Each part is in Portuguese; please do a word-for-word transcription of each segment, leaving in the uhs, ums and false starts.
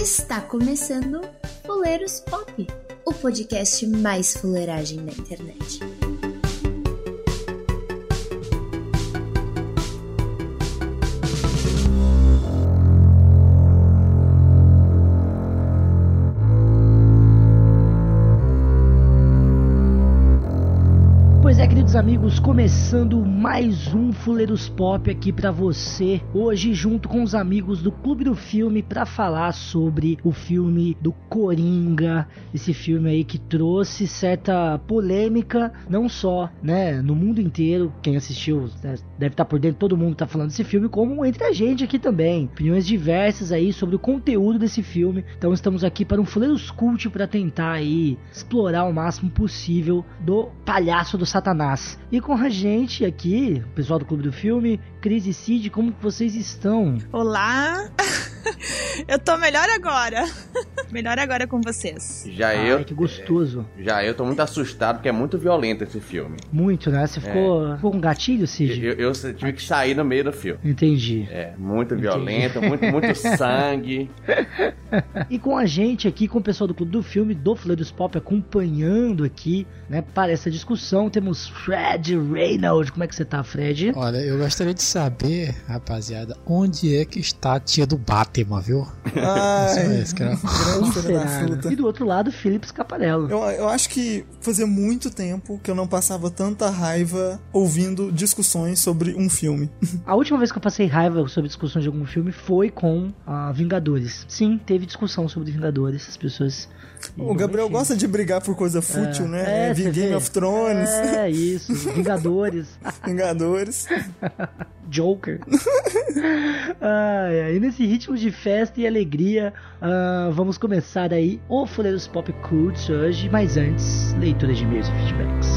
Está começando Fuleiros Pop, o podcast mais fuleiragem da internet. Pois é, queridos amigos, começando mais um Fuleiros Pop aqui pra você, hoje junto com os amigos do Clube do Filme pra falar sobre o filme do Coringa, esse filme aí que trouxe certa polêmica, não só, né, no mundo inteiro, quem assistiu deve estar por dentro, todo mundo tá falando desse filme, como entre a gente aqui também, opiniões diversas aí sobre o conteúdo desse filme, então estamos aqui para um Fuleiros Cult pra tentar aí explorar o máximo possível do palhaço do Satanás. E com a gente aqui, o pessoal do Clube do Filme, Cris e Cid, como que vocês estão? Olá! Eu tô melhor agora. Melhor agora com vocês. Já Ai, eu... que gostoso. É, já eu tô muito assustado porque é muito violento esse filme. Muito, né? Você ficou, é. ficou com gatilho, Cid? Eu, eu, eu tive que sair no meio do filme. Entendi. É, muito Entendi. violento, muito, muito sangue. E com a gente aqui, com o pessoal do Clube do Filme, do Fuleiros Pop, acompanhando aqui, né, para essa discussão, temos Fred Reynolds. Como é que você tá, Fred? Olha, eu gostaria de saber, rapaziada, onde é que está a tia do Batman, viu? Ai, isso, cara. E do outro lado, Felipe Scaparello. Eu, eu acho que fazia muito tempo que eu não passava tanta raiva ouvindo discussões sobre um filme. A última vez que eu passei raiva sobre discussões de algum filme foi com uh, Vingadores. Sim, teve discussão sobre Vingadores, as pessoas... O Gabriel gosta de brigar por coisa fútil, é, né? É, Game vê? of Thrones. É, isso. Vingadores. Vingadores. Joker. ah, e nesse ritmo de festa e alegria, uh, vamos começar aí o Fuleiros Pop Cult hoje, mas antes, leitura de e-mails e feedbacks.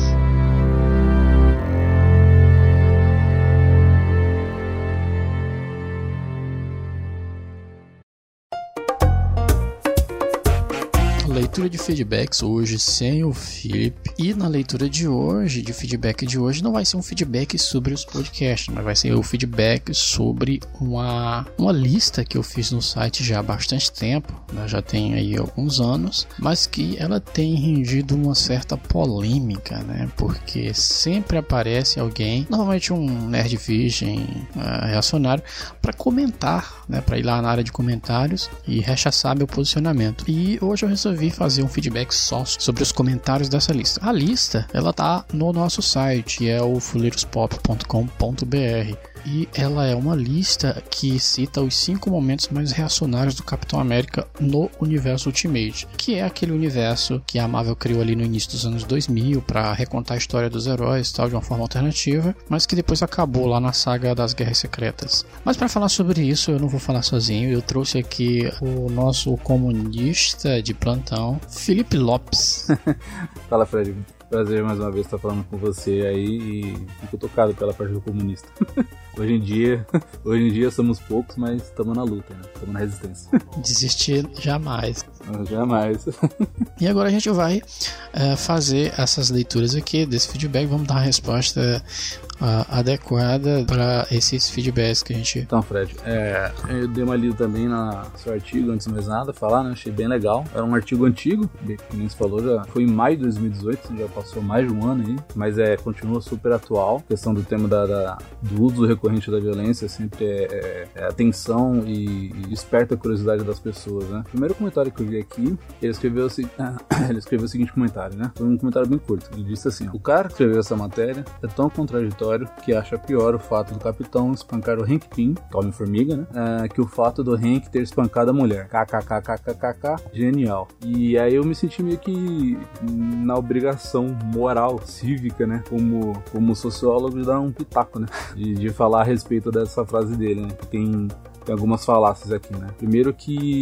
Leitura de feedbacks hoje sem o Felipe. E na leitura de hoje, de feedback de hoje, não vai ser um feedback sobre os podcasts, mas vai ser o feedback sobre uma, uma lista que eu fiz no site já há bastante tempo, né? Já tem aí alguns anos, mas que ela tem rendido uma certa polêmica, né? Porque sempre aparece alguém, normalmente um nerd virgem uh, reacionário, para comentar, né? Para ir lá na área de comentários e rechaçar meu posicionamento. E hoje eu resolvi fazer um feedback só sobre os comentários dessa lista. A lista, ela tá no nosso site, é o fuleiros pop ponto com ponto b r. E ela é uma lista que cita os cinco momentos mais reacionários do Capitão América no universo Ultimate, que é aquele universo que a Marvel criou ali no início dos anos dois mil para recontar a história dos heróis, tal, de uma forma alternativa, mas que depois acabou lá na saga das Guerras Secretas. Mas para falar sobre isso, eu não vou falar sozinho, eu trouxe aqui o nosso comunista de plantão, Felipe Lopes. Fala, Fred. Prazer mais uma vez estar falando com você aí e fico tocado pela parte do comunista. Hoje em dia, hoje em dia somos poucos, mas estamos na luta, né? Estamos na resistência. Desistir jamais. Jamais. E agora a gente vai uh, fazer essas leituras aqui desse feedback, vamos dar uma resposta uh, adequada para esses feedbacks que a gente... Então, Fred, é, eu dei uma lida também no seu artigo, antes de mais nada, falar, né? Achei bem legal. Era um artigo antigo, que nem você falou, já foi em maio de dois mil e dezoito, já passou mais de um ano aí, mas é, continua super atual. A questão do tema da, da, do uso recorrente da violência sempre é, é, é atenção e, e desperta a curiosidade das pessoas, né? O primeiro comentário que eu vi aqui, ele escreveu, ele escreveu o seguinte comentário, né? Foi um comentário bem curto. Ele disse assim: o cara que escreveu essa matéria é tão contraditório que acha pior o fato do capitão espancar o Hank Pym, Homem-Formiga, né? É, que o fato do Hank ter espancado a mulher. KKKKKK, genial. E aí eu me senti meio que na obrigação moral, cívica, né? Como, como sociólogo, de dar um pitaco, né? De, de falar a respeito dessa frase dele, né? Que tem... Tem algumas falácias aqui, né? Primeiro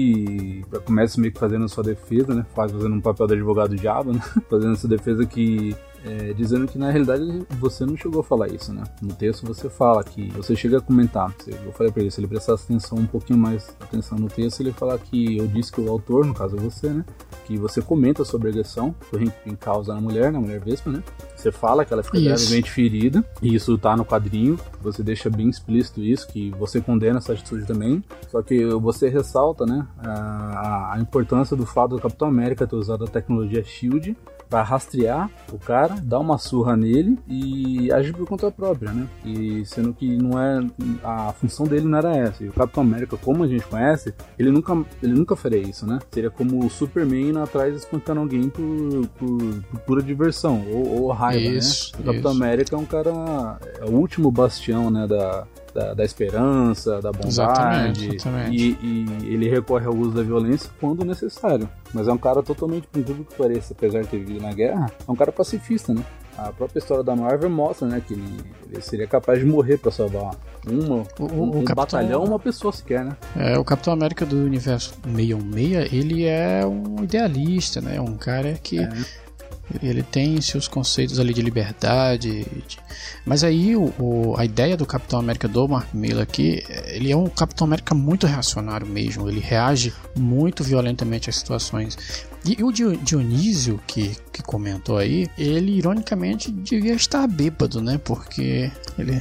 que começa meio que fazendo sua defesa, né? Faz fazendo um papel de advogado diabo, né? Fazendo sua defesa que... É, dizendo que na realidade você não chegou a falar isso, né? No texto você fala que você chega a comentar. Eu falei pra ele, se ele prestasse atenção um pouquinho mais atenção no texto, ele fala que eu disse que o autor, no caso você, né? que você comenta sobre a agressão que o Hank Pym causa na mulher, na mulher Vespa, né? Você fala que ela fica Isso. gravemente ferida, e isso tá no quadrinho, você deixa bem explícito isso, que você condena essa atitude também, só que você ressalta, né, a, a importância do fato do Capitão América ter usado a tecnologia SHIELD para rastrear o cara, dar uma surra nele e agir por conta própria, né? E sendo que não é, a função dele não era essa. E o Capitão América, como a gente conhece, ele nunca, ele nunca faria isso, né? Seria como o Superman indo atrás espancando alguém por, por, por pura diversão ou, ou raiva, isso, né? O Capitão isso. América é um cara, é o último bastião, né, da Da, da esperança, da bondade, Exatamente, exatamente. E, e ele recorre ao uso da violência quando necessário. Mas é um cara totalmente, por incrível que pareça, apesar de ter vivido na guerra, é um cara pacifista, né? A própria história da Marvel mostra, né, que ele, ele seria capaz de morrer pra salvar uma, O- o- um, o um Capitão- batalhão, uma pessoa sequer, né? É, o Capitão América do universo seiscentos e sessenta, ele é um idealista, né? Um cara que É. ele tem seus conceitos ali de liberdade, de- mas aí o, o- a ideia do Capitão América do Mark Miller aqui, ele é um Capitão América muito reacionário mesmo, ele reage muito violentamente às situações. E o Dio- Dionísio, que, que comentou aí, ele ironicamente devia estar bêbado, né? Porque ele...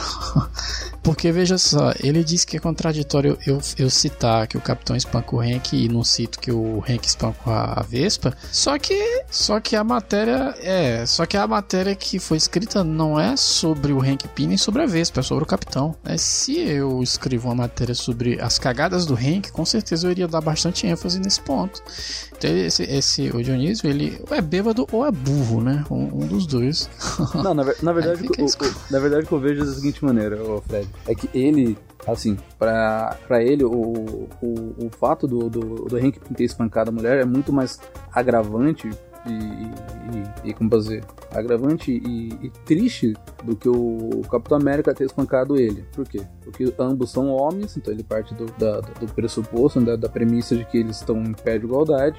Porque, veja só, ele disse que é contraditório eu, eu citar que o Capitão espanca o Hank e não cito que o Hank espanca a Vespa. Só que, só que a matéria é, só que a matéria que foi escrita não é sobre o Hank Pym nem sobre a Vespa, é sobre o Capitão. Né? Se eu escrevo uma matéria sobre as cagadas do Hank, com certeza eu iria dar bastante ênfase nesse ponto. Então esse, esse o Dionísio, ele ou é bêbado ou é burro, né? Um, um dos dois. Não, na, ver- na verdade, Aí fica o, isso. o- na verdade, o que eu vejo é da seguinte maneira, ô Fred, é que ele, assim, pra, pra ele, o, o, o fato do, do, do Hank Pym ter espancado a mulher é muito mais agravante e, e, e como fazer, agravante e, e triste do que o Capitão América ter espancado ele. Por quê? Porque ambos são homens, então ele parte do, da, do pressuposto, da, da premissa de que eles estão em pé de igualdade,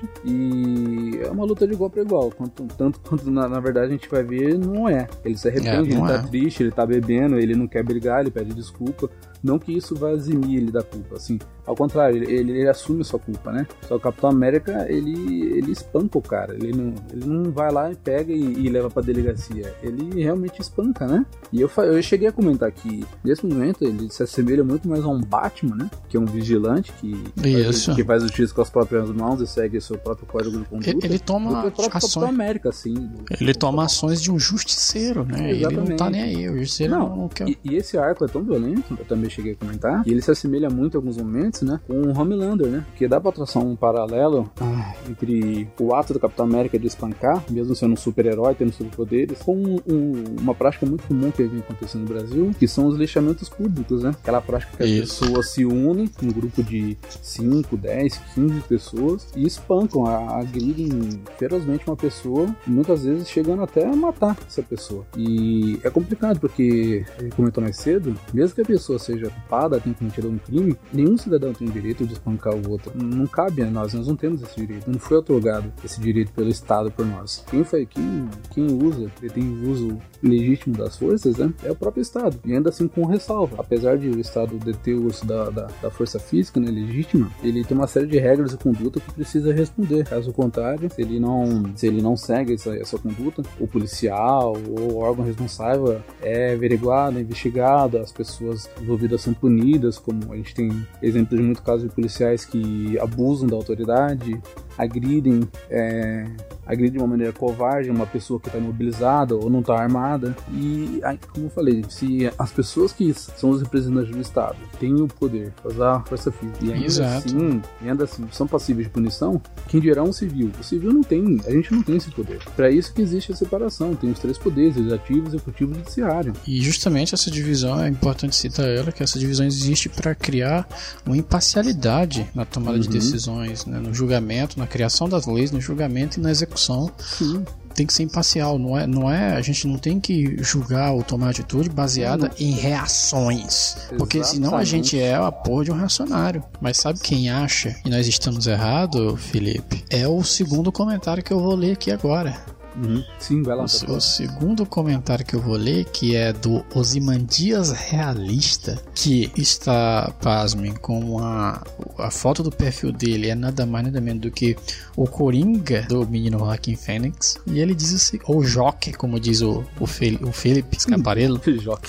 e é uma luta de igual para igual, quanto, tanto quanto na, na verdade a gente vai ver, não é. Ele se arrepende, É, não ele é. tá triste, ele tá bebendo, ele não quer brigar, ele pede desculpa. Não que isso vai eximir ele da culpa, assim. Ao contrário, ele, ele, ele assume sua culpa, né? Só que o Capitão América, ele, ele espanca o cara. Ele não, ele não vai lá e pega e, e leva pra delegacia. Ele realmente espanca, né? E eu, fa- eu cheguei a comentar que, nesse momento, ele se assemelha muito mais a um Batman, né? Que é um vigilante que, Isso. Faz, que faz justiça com as próprias mãos e segue o seu próprio código de conduta. Ele, ele do que toma o próprio Capitão ações. América, assim. do- Ele toma ações de um justiceiro, né? Ele não Exatamente. tá nem aí. O justiceiro não, não quer. E, e esse arco é tão violento, eu também cheguei a comentar, e ele se assemelha muito em alguns momentos, né, com o Homelander, né, que dá pra traçar um paralelo ah, entre o ato do Capitão América de espancar, mesmo sendo um super-herói, tendo superpoderes, com um, um, uma prática muito comum que vem acontecendo no Brasil, que são os lixamentos públicos, né, aquela prática que as Isso. pessoas se unem, um grupo de cinco, dez, quinze pessoas, e espancam, a- agridem ferozmente uma pessoa, muitas vezes chegando até a matar essa pessoa. E é complicado, porque, ele comentou mais cedo, mesmo que a pessoa seja culpada, tenha cometido um crime, nenhum cidadão tem o direito de espancar o outro. Não cabe a nós, nós não temos esse direito. Não foi otorgado esse direito pelo Estado por nós. Quem foi, quem, quem usa, ele tem o uso legítimo das forças, né, é o próprio Estado. E ainda assim com ressalva. Apesar de o Estado deter o uso da, da, da força física, né, legítima, ele tem uma série de regras de conduta que precisa responder. Caso contrário, se ele não, se ele não segue essa, essa conduta, o policial ou o órgão responsável é averiguado, é investigado, as pessoas envolvidas são punidas, como a gente tem exemplos de muitos casos de policiais que abusam da autoridade, agridem, é, agridem de uma maneira covarde uma pessoa que está imobilizada ou não está armada. E, aí, como eu falei, se as pessoas que são os representantes do Estado têm o poder de usar a força física e ainda, Exato. assim, e ainda assim são passíveis de punição, quem dirá um civil? O civil não tem, a gente não tem esse poder. Para isso que existe a separação, tem os três poderes, legislativo, executivo e judiciário. E justamente essa divisão, é importante citar ela, que essa divisão existe para criar uma imparcialidade na tomada de Uhum. decisões, né? No julgamento, na criação das leis, no julgamento e na execução. Sim. Tem que ser imparcial, não é, não é, a gente não tem que julgar ou tomar atitude baseada em reações, porque senão a Exatamente. gente é a porra de um reacionário. Mas sabe quem acha que nós estamos errados, Felipe? É o segundo comentário que eu vou ler aqui agora. Uhum. Sim, vai lá. O, o segundo comentário que eu vou ler, que é do Osimandias Realista, que está, pasmem, com a, a foto do perfil dele é nada mais nada menos do que o Coringa do menino Joaquin Phoenix. E ele diz assim, ou Joque, como diz o, o, Fel, o Felipe Scaparello. Joque.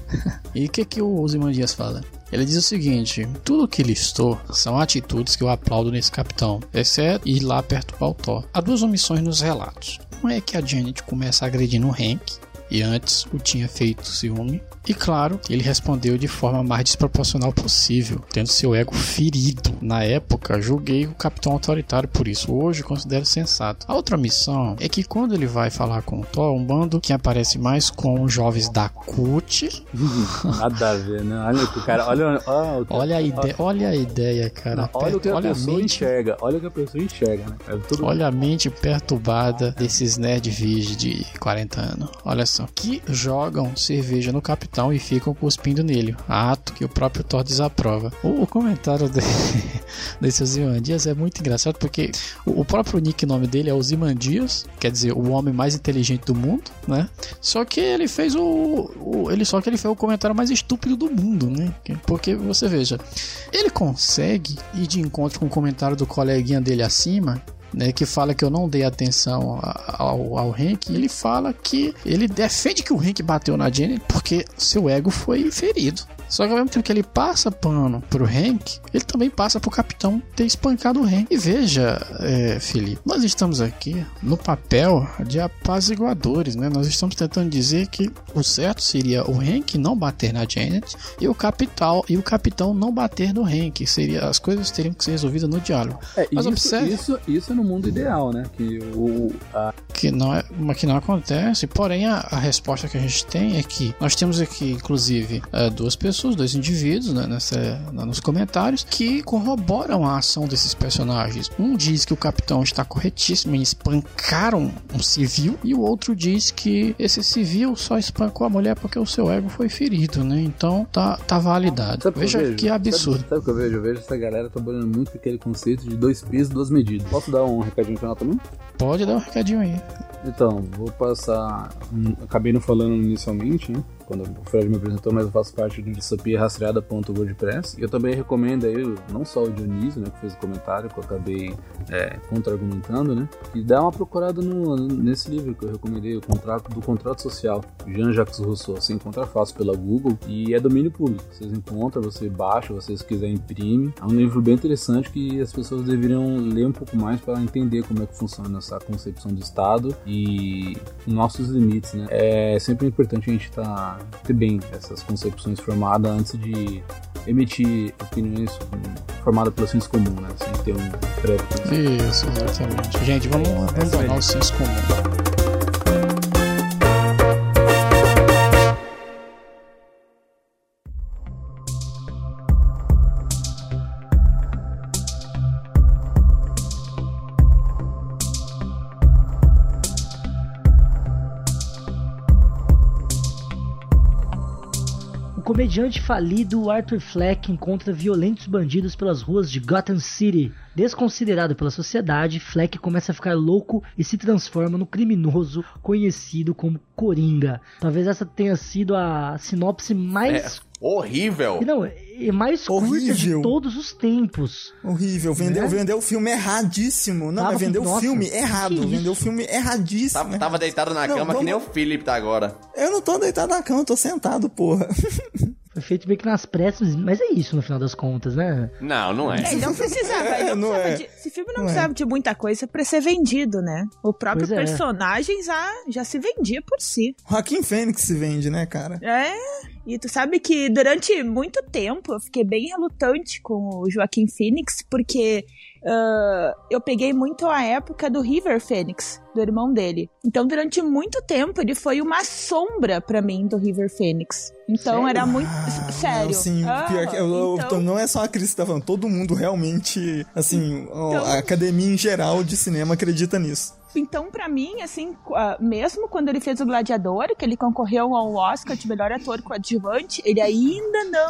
E o que, que o Osimandias fala? Ele diz o seguinte: tudo que listou são atitudes que eu aplaudo nesse capitão, exceto ir lá perturbar o Thor. Há duas omissões nos relatos. Uma é que a Janet começa agredindo o Hank, e antes o tinha feito ciúme. E claro, ele respondeu de forma mais desproporcional possível, tendo seu ego ferido. Na época, julguei o capitão autoritário por isso, hoje considero sensato. A outra missão é que quando ele vai falar com o Thor, um bando que aparece mais com jovens da C U T. Nada a ver, né? Olha o cara, olha, olha, olha a ideia, olha a ideia, cara. Não, olha o que a olha pessoa a mente, enxerga, olha o que a pessoa enxerga, né? É tudo... Olha a mente perturbada desses nerd virgem de quarenta anos. Olha só, que jogam cerveja no capitão e ficam cuspindo nele, ato que o próprio Thor desaprova. O, o comentário de, desse Osimandias é muito engraçado, porque o, o próprio nickname dele é Osimandias, quer dizer, o homem mais inteligente do mundo, né? Só que ele fez o, o ele só que ele fez o comentário mais estúpido do mundo, né? Porque você veja, ele consegue ir de encontro com o comentário do coleguinha dele acima, né, que fala que eu não dei atenção ao, ao Hank. Ele fala que ele defende que o Hank bateu na Janet porque seu ego foi ferido. Só que ao mesmo tempo que ele passa pano pro Hank, ele também passa pro capitão ter espancado o Hank. E veja, é, Felipe, nós estamos aqui no papel de apaziguadores, né? Nós estamos tentando dizer que o certo seria o Hank não bater na Janet e o capitão, e o capitão não bater no Hank. Seria, as coisas teriam que ser resolvidas no diálogo. É, Mas isso, observe, isso, isso é no mundo ideal, né? Que, o, a... que, não, é, que não acontece. Porém, a, a resposta que a gente tem é que nós temos aqui, inclusive, é, duas pessoas, dois indivíduos, né, nessa, nos comentários, que corroboram a ação desses personagens. Um diz que o capitão está corretíssimo em espancar um, um civil, e o outro diz que esse civil só espancou a mulher porque o seu ego foi ferido, né? Então tá, tá validado. Sabe Veja que, que absurdo. Sabe, sabe o que eu vejo? Eu vejo essa galera trabalhando muito com aquele conceito de dois pesos, duas medidas. Posso dar um recadinho no canal também? Pode dar um recadinho aí. Então, vou passar. Acabei não falando inicialmente, né? Quando o Fred me apresentou, mas eu faço parte do distopia rastreada ponto wordpress. E eu também recomendo aí, não só o Dionísio, né, que fez o comentário, que eu acabei é, contra-argumentando, né? E dá uma procurada no, nesse livro que eu recomendei, o contrato do contrato social, Jean-Jacques Rousseau. Você encontra fácil pela Google e é domínio público. Vocês encontram, você baixa, você se quiser imprime. É um livro bem interessante que as pessoas deveriam ler um pouco mais para entender como é que funciona essa concepção do Estado e nossos limites, né? É sempre importante a gente estar tá ter bem essas concepções formadas antes de emitir opiniões formadas pelo senso comum, né? Sem ter um prévio. Isso, exatamente. Gente, vamos abandonar o senso comum. O comediante falido Arthur Fleck encontra violentos bandidos pelas ruas de Gotham City. Desconsiderado pela sociedade, Fleck começa a ficar louco e se transforma no criminoso conhecido como Coringa. Talvez essa tenha sido a sinopse mais... É. Horrível! Não, é mais curta de todos os tempos. Horrível. Vendeu, né? vendeu o filme erradíssimo. Não, Tava mas vendeu assim, o filme nossa, errado. Vendeu o filme erradíssimo. Tava, tava deitado na não, cama vamos... que nem o Philip tá agora. Eu não tô deitado na cama, eu tô sentado, porra. Foi feito meio que nas pressas, mas é isso no final das contas, né? Não, não é. É, ele não precisava, ele não não precisava é. de, esse filme não, não precisava é. de muita coisa pra ser vendido, né? O próprio Pois é. personagem já, já se vendia por si. Joaquin Phoenix se vende, né, cara? É, e tu sabe que durante muito tempo eu fiquei bem relutante com o Joaquin Phoenix, porque uh, eu peguei muito a época do River Phoenix, do irmão dele. Então, durante muito tempo, ele foi uma sombra pra mim do River Phoenix. Então, sério? Era muito... Ah, sério. Não, sim, ah, pior que, eu, então... eu, não é só a Cris que tá falando, todo mundo realmente, assim, então... a academia em geral de cinema acredita nisso. Então, pra mim, assim, uh, mesmo quando ele fez o Gladiador, que ele concorreu ao Oscar de melhor ator coadjuvante, ele ainda não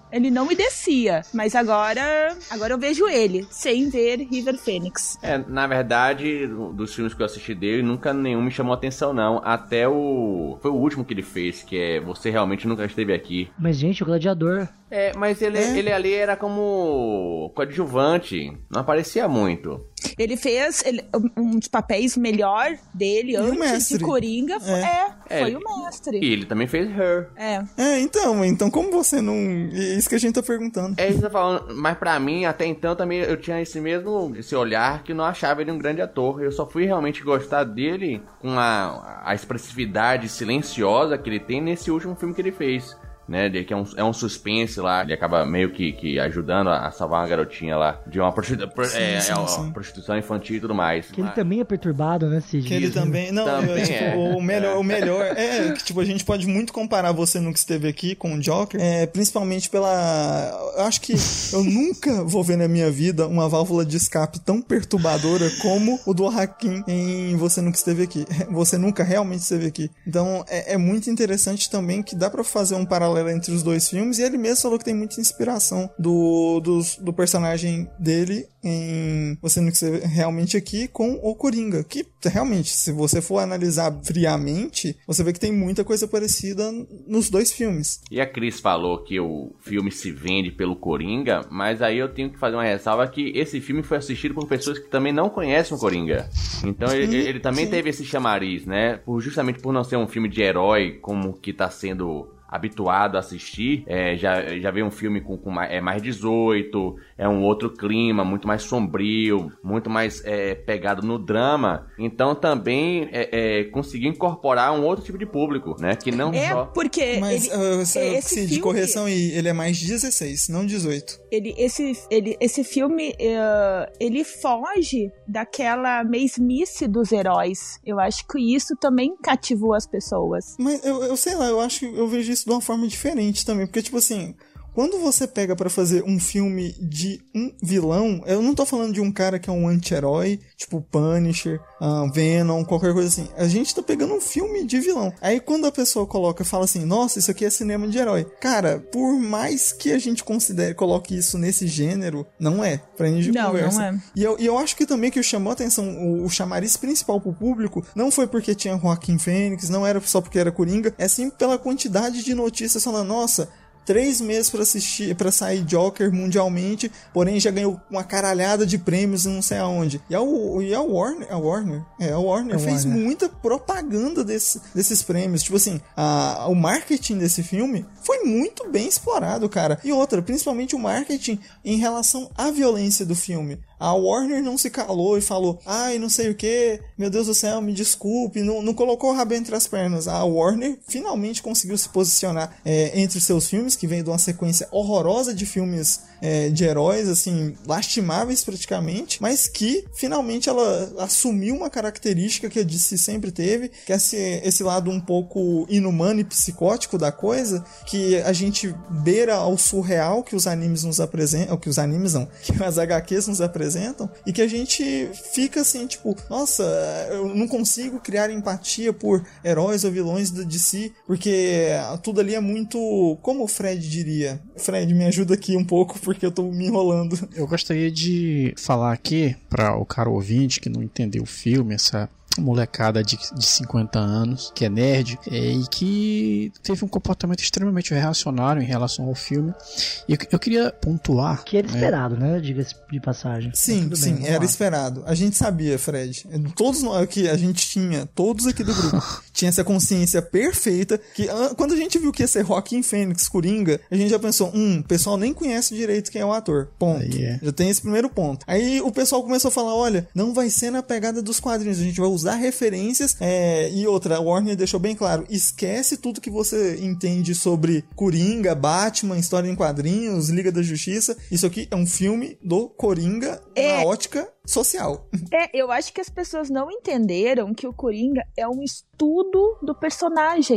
Ele não me descia, mas agora, agora eu vejo ele, sem ver River Phoenix. É, na verdade, dos filmes que eu assisti dele, nunca nenhum me chamou atenção, não. Até o... Foi o último que ele fez, que é Você Realmente Nunca Esteve Aqui. Mas, gente, o Gladiador... É, mas ele, é. ele ali era como coadjuvante, não aparecia muito. Ele fez ele, um dos papéis melhor dele e antes de Coringa. É, é foi é, o mestre. E ele também fez Her. É. É, então, então como você não... É isso que a gente tá perguntando. É isso que tá falando, mas pra mim, até então, também eu tinha esse mesmo, esse olhar que não achava ele um grande ator. Eu só fui realmente gostar dele com a, a expressividade silenciosa que ele tem nesse último filme que ele fez. Né, que é um, é um suspense lá, ele acaba meio que, que ajudando a salvar uma garotinha lá de uma prostitu- sim, é, sim, é uma sim. prostituição infantil e tudo mais. Que mas... ele também é perturbado, né, Cid? Que ele também... Não, também eu, tipo, é. o melhor, o melhor é que, tipo, a gente pode muito comparar Você Nunca Esteve Aqui com o Joker, é, principalmente pela... Eu acho que eu nunca vou ver na minha vida uma válvula de escape tão perturbadora como o do Joaquin em Você Nunca Esteve Aqui. Você Nunca Realmente Esteve Aqui. Então, é, é muito interessante também que dá pra fazer um paralelo entre os dois filmes, e ele mesmo falou que tem muita inspiração do, do, do personagem dele em Você Nunca Esteve Realmente Aqui com o Coringa, que realmente, se você for analisar friamente, você vê que tem muita coisa parecida nos dois filmes. E a Cris falou que o filme se vende pelo Coringa, mas aí eu tenho que fazer uma ressalva que esse filme foi assistido por pessoas que também não conhecem o Coringa. Então sim, ele, ele também sim. teve esse chamariz, né? Por, justamente por não ser um filme de herói como que tá sendo habituado a assistir, é, já, já veio um filme com, com mais, é, mais dezoito, é um outro clima, muito mais sombrio, muito mais é, pegado no drama, então também é, é, conseguiu incorporar um outro tipo de público, né, que não é só... porque mas, ele, uh, esse sim, filme, de correção aí, ele é mais dezesseis, não dezoito. Ele, esse, ele, esse filme, uh, ele foge daquela mesmice dos heróis. Eu acho que isso também cativou as pessoas. Mas eu, eu sei lá, eu acho que eu vejo isso de uma forma diferente também, porque tipo assim, quando você pega pra fazer um filme de um vilão, eu não tô falando de um cara que é um anti-herói, tipo Punisher, uh, Venom, qualquer coisa assim. A gente tá pegando um filme de vilão. Aí quando a pessoa coloca e fala assim, nossa, isso aqui é cinema de herói. Cara, por mais que a gente considere, coloque isso nesse gênero, não é. Pra gente não, conversa. Não é. E eu, e eu acho que também que o chamou a atenção, o, o chamariz principal pro público, não foi porque tinha Joaquin Phoenix, não era só porque era Coringa, é sim pela quantidade de notícias falando, nossa... Três meses pra assistir, para sair Joker mundialmente, porém já ganhou uma caralhada de prêmios e não sei aonde. E a, e a Warner, a Warner, é, a Warner é fez Warner. muita propaganda desse, desses prêmios. Tipo assim, a, o marketing desse filme foi muito bem explorado, cara. E outra, principalmente o marketing em relação à violência do filme. A Warner não se calou e falou, ai, não sei o que, meu Deus do céu, me desculpe, não, não colocou o rabo entre as pernas. A Warner finalmente conseguiu se posicionar é, entre seus filmes, que vem de uma sequência horrorosa de filmes é, de heróis, assim, lastimáveis praticamente, mas que finalmente ela assumiu uma característica que a D C sempre teve, que é esse, esse lado um pouco inumano e psicótico da coisa, que a gente beira ao surreal que os animes nos apresentam, que os animes não, que as H Qs nos apresentam, e que a gente fica assim, tipo, nossa, eu não consigo criar empatia por heróis ou vilões da D C, porque tudo ali é muito, como o Fred diria, Fred, me ajuda aqui um pouco, porque eu tô me enrolando. Eu gostaria de falar aqui para o cara ouvinte que não entendeu o filme, essa molecada de, de cinquenta anos, que é nerd, é, e que teve um comportamento extremamente reacionário em relação ao filme. E eu, eu queria pontuar... Que era esperado, né? né? Diga-se de passagem. Sim, sim, bem, era lá. esperado. A gente sabia, Fred. Todos aqui, a gente tinha, todos aqui do grupo, tinha essa consciência perfeita que quando a gente viu que ia ser Joaquin Phoenix, Coringa, a gente já pensou, hum, o pessoal nem conhece direito quem é o ator. Ponto. Yeah. Já tem esse primeiro ponto. Aí o pessoal começou a falar, olha, não vai ser na pegada dos quadrinhos, a gente vai usar referências, é, e outra, a Warner deixou bem claro, esquece tudo que você entende sobre Coringa, Batman, história em quadrinhos, Liga da Justiça, isso aqui é um filme do Coringa é, na ótica social. É, eu acho que as pessoas não entenderam que o Coringa é um estudo do personagem.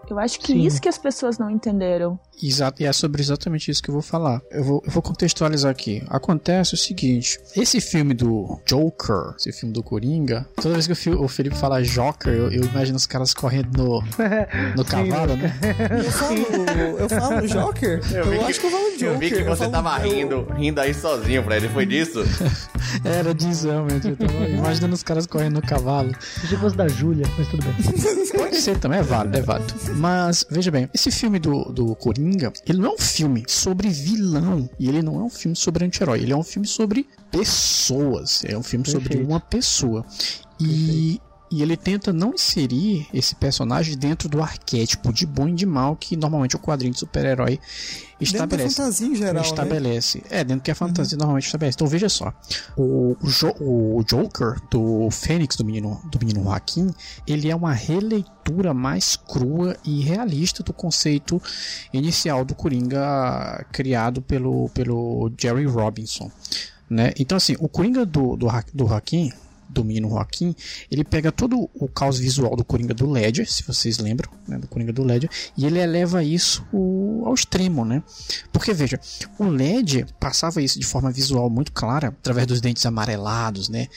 Eu acho que Sim. isso que as pessoas não entenderam. Exato, e é sobre exatamente isso que eu vou falar. Eu vou, eu vou contextualizar aqui. Acontece o seguinte: esse filme do Joker, esse filme do Coringa, toda vez que o, Fi- o Felipe fala Joker, eu, eu imagino os caras correndo no, no cavalo, né? Eu falo, eu falo Joker? Eu, vi acho que eu falo Joker. Eu vi que você falo- tava eu- rindo, rindo aí sozinho, Fred. Foi disso? Era disso, realmente. Eu tava imaginando os caras correndo no cavalo. Se eu fosse da Júlia, mas tudo bem. Pode ser também, é válido, é válido. Mas, veja bem, esse filme do, do Coringa, ele não é um filme sobre vilão. E ele não é um filme sobre anti-herói. Ele é um filme sobre pessoas. É um filme sobre Perfeito. uma pessoa. E... E ele tenta não inserir esse personagem dentro do arquétipo de bom e de mal que normalmente o quadrinho de super-herói Dentro da estabelece. fantasia em geral, né? estabelece. É, dentro que a fantasia normalmente estabelece. Então veja só. O, o, Jo- o Joker do Fênix, do menino, do menino Joaquim, ele é uma releitura mais crua e realista do conceito inicial do Coringa criado pelo, pelo Jerry Robinson. Né? Então assim, o Coringa do, do, do Joaquim, do menino Joaquim, ele pega todo o caos visual do Coringa do Ledger, se vocês lembram, né, do Coringa do Ledger, e ele eleva isso ao extremo, né? Porque, veja, o Ledger passava isso de forma visual muito clara, através dos dentes amarelados, né?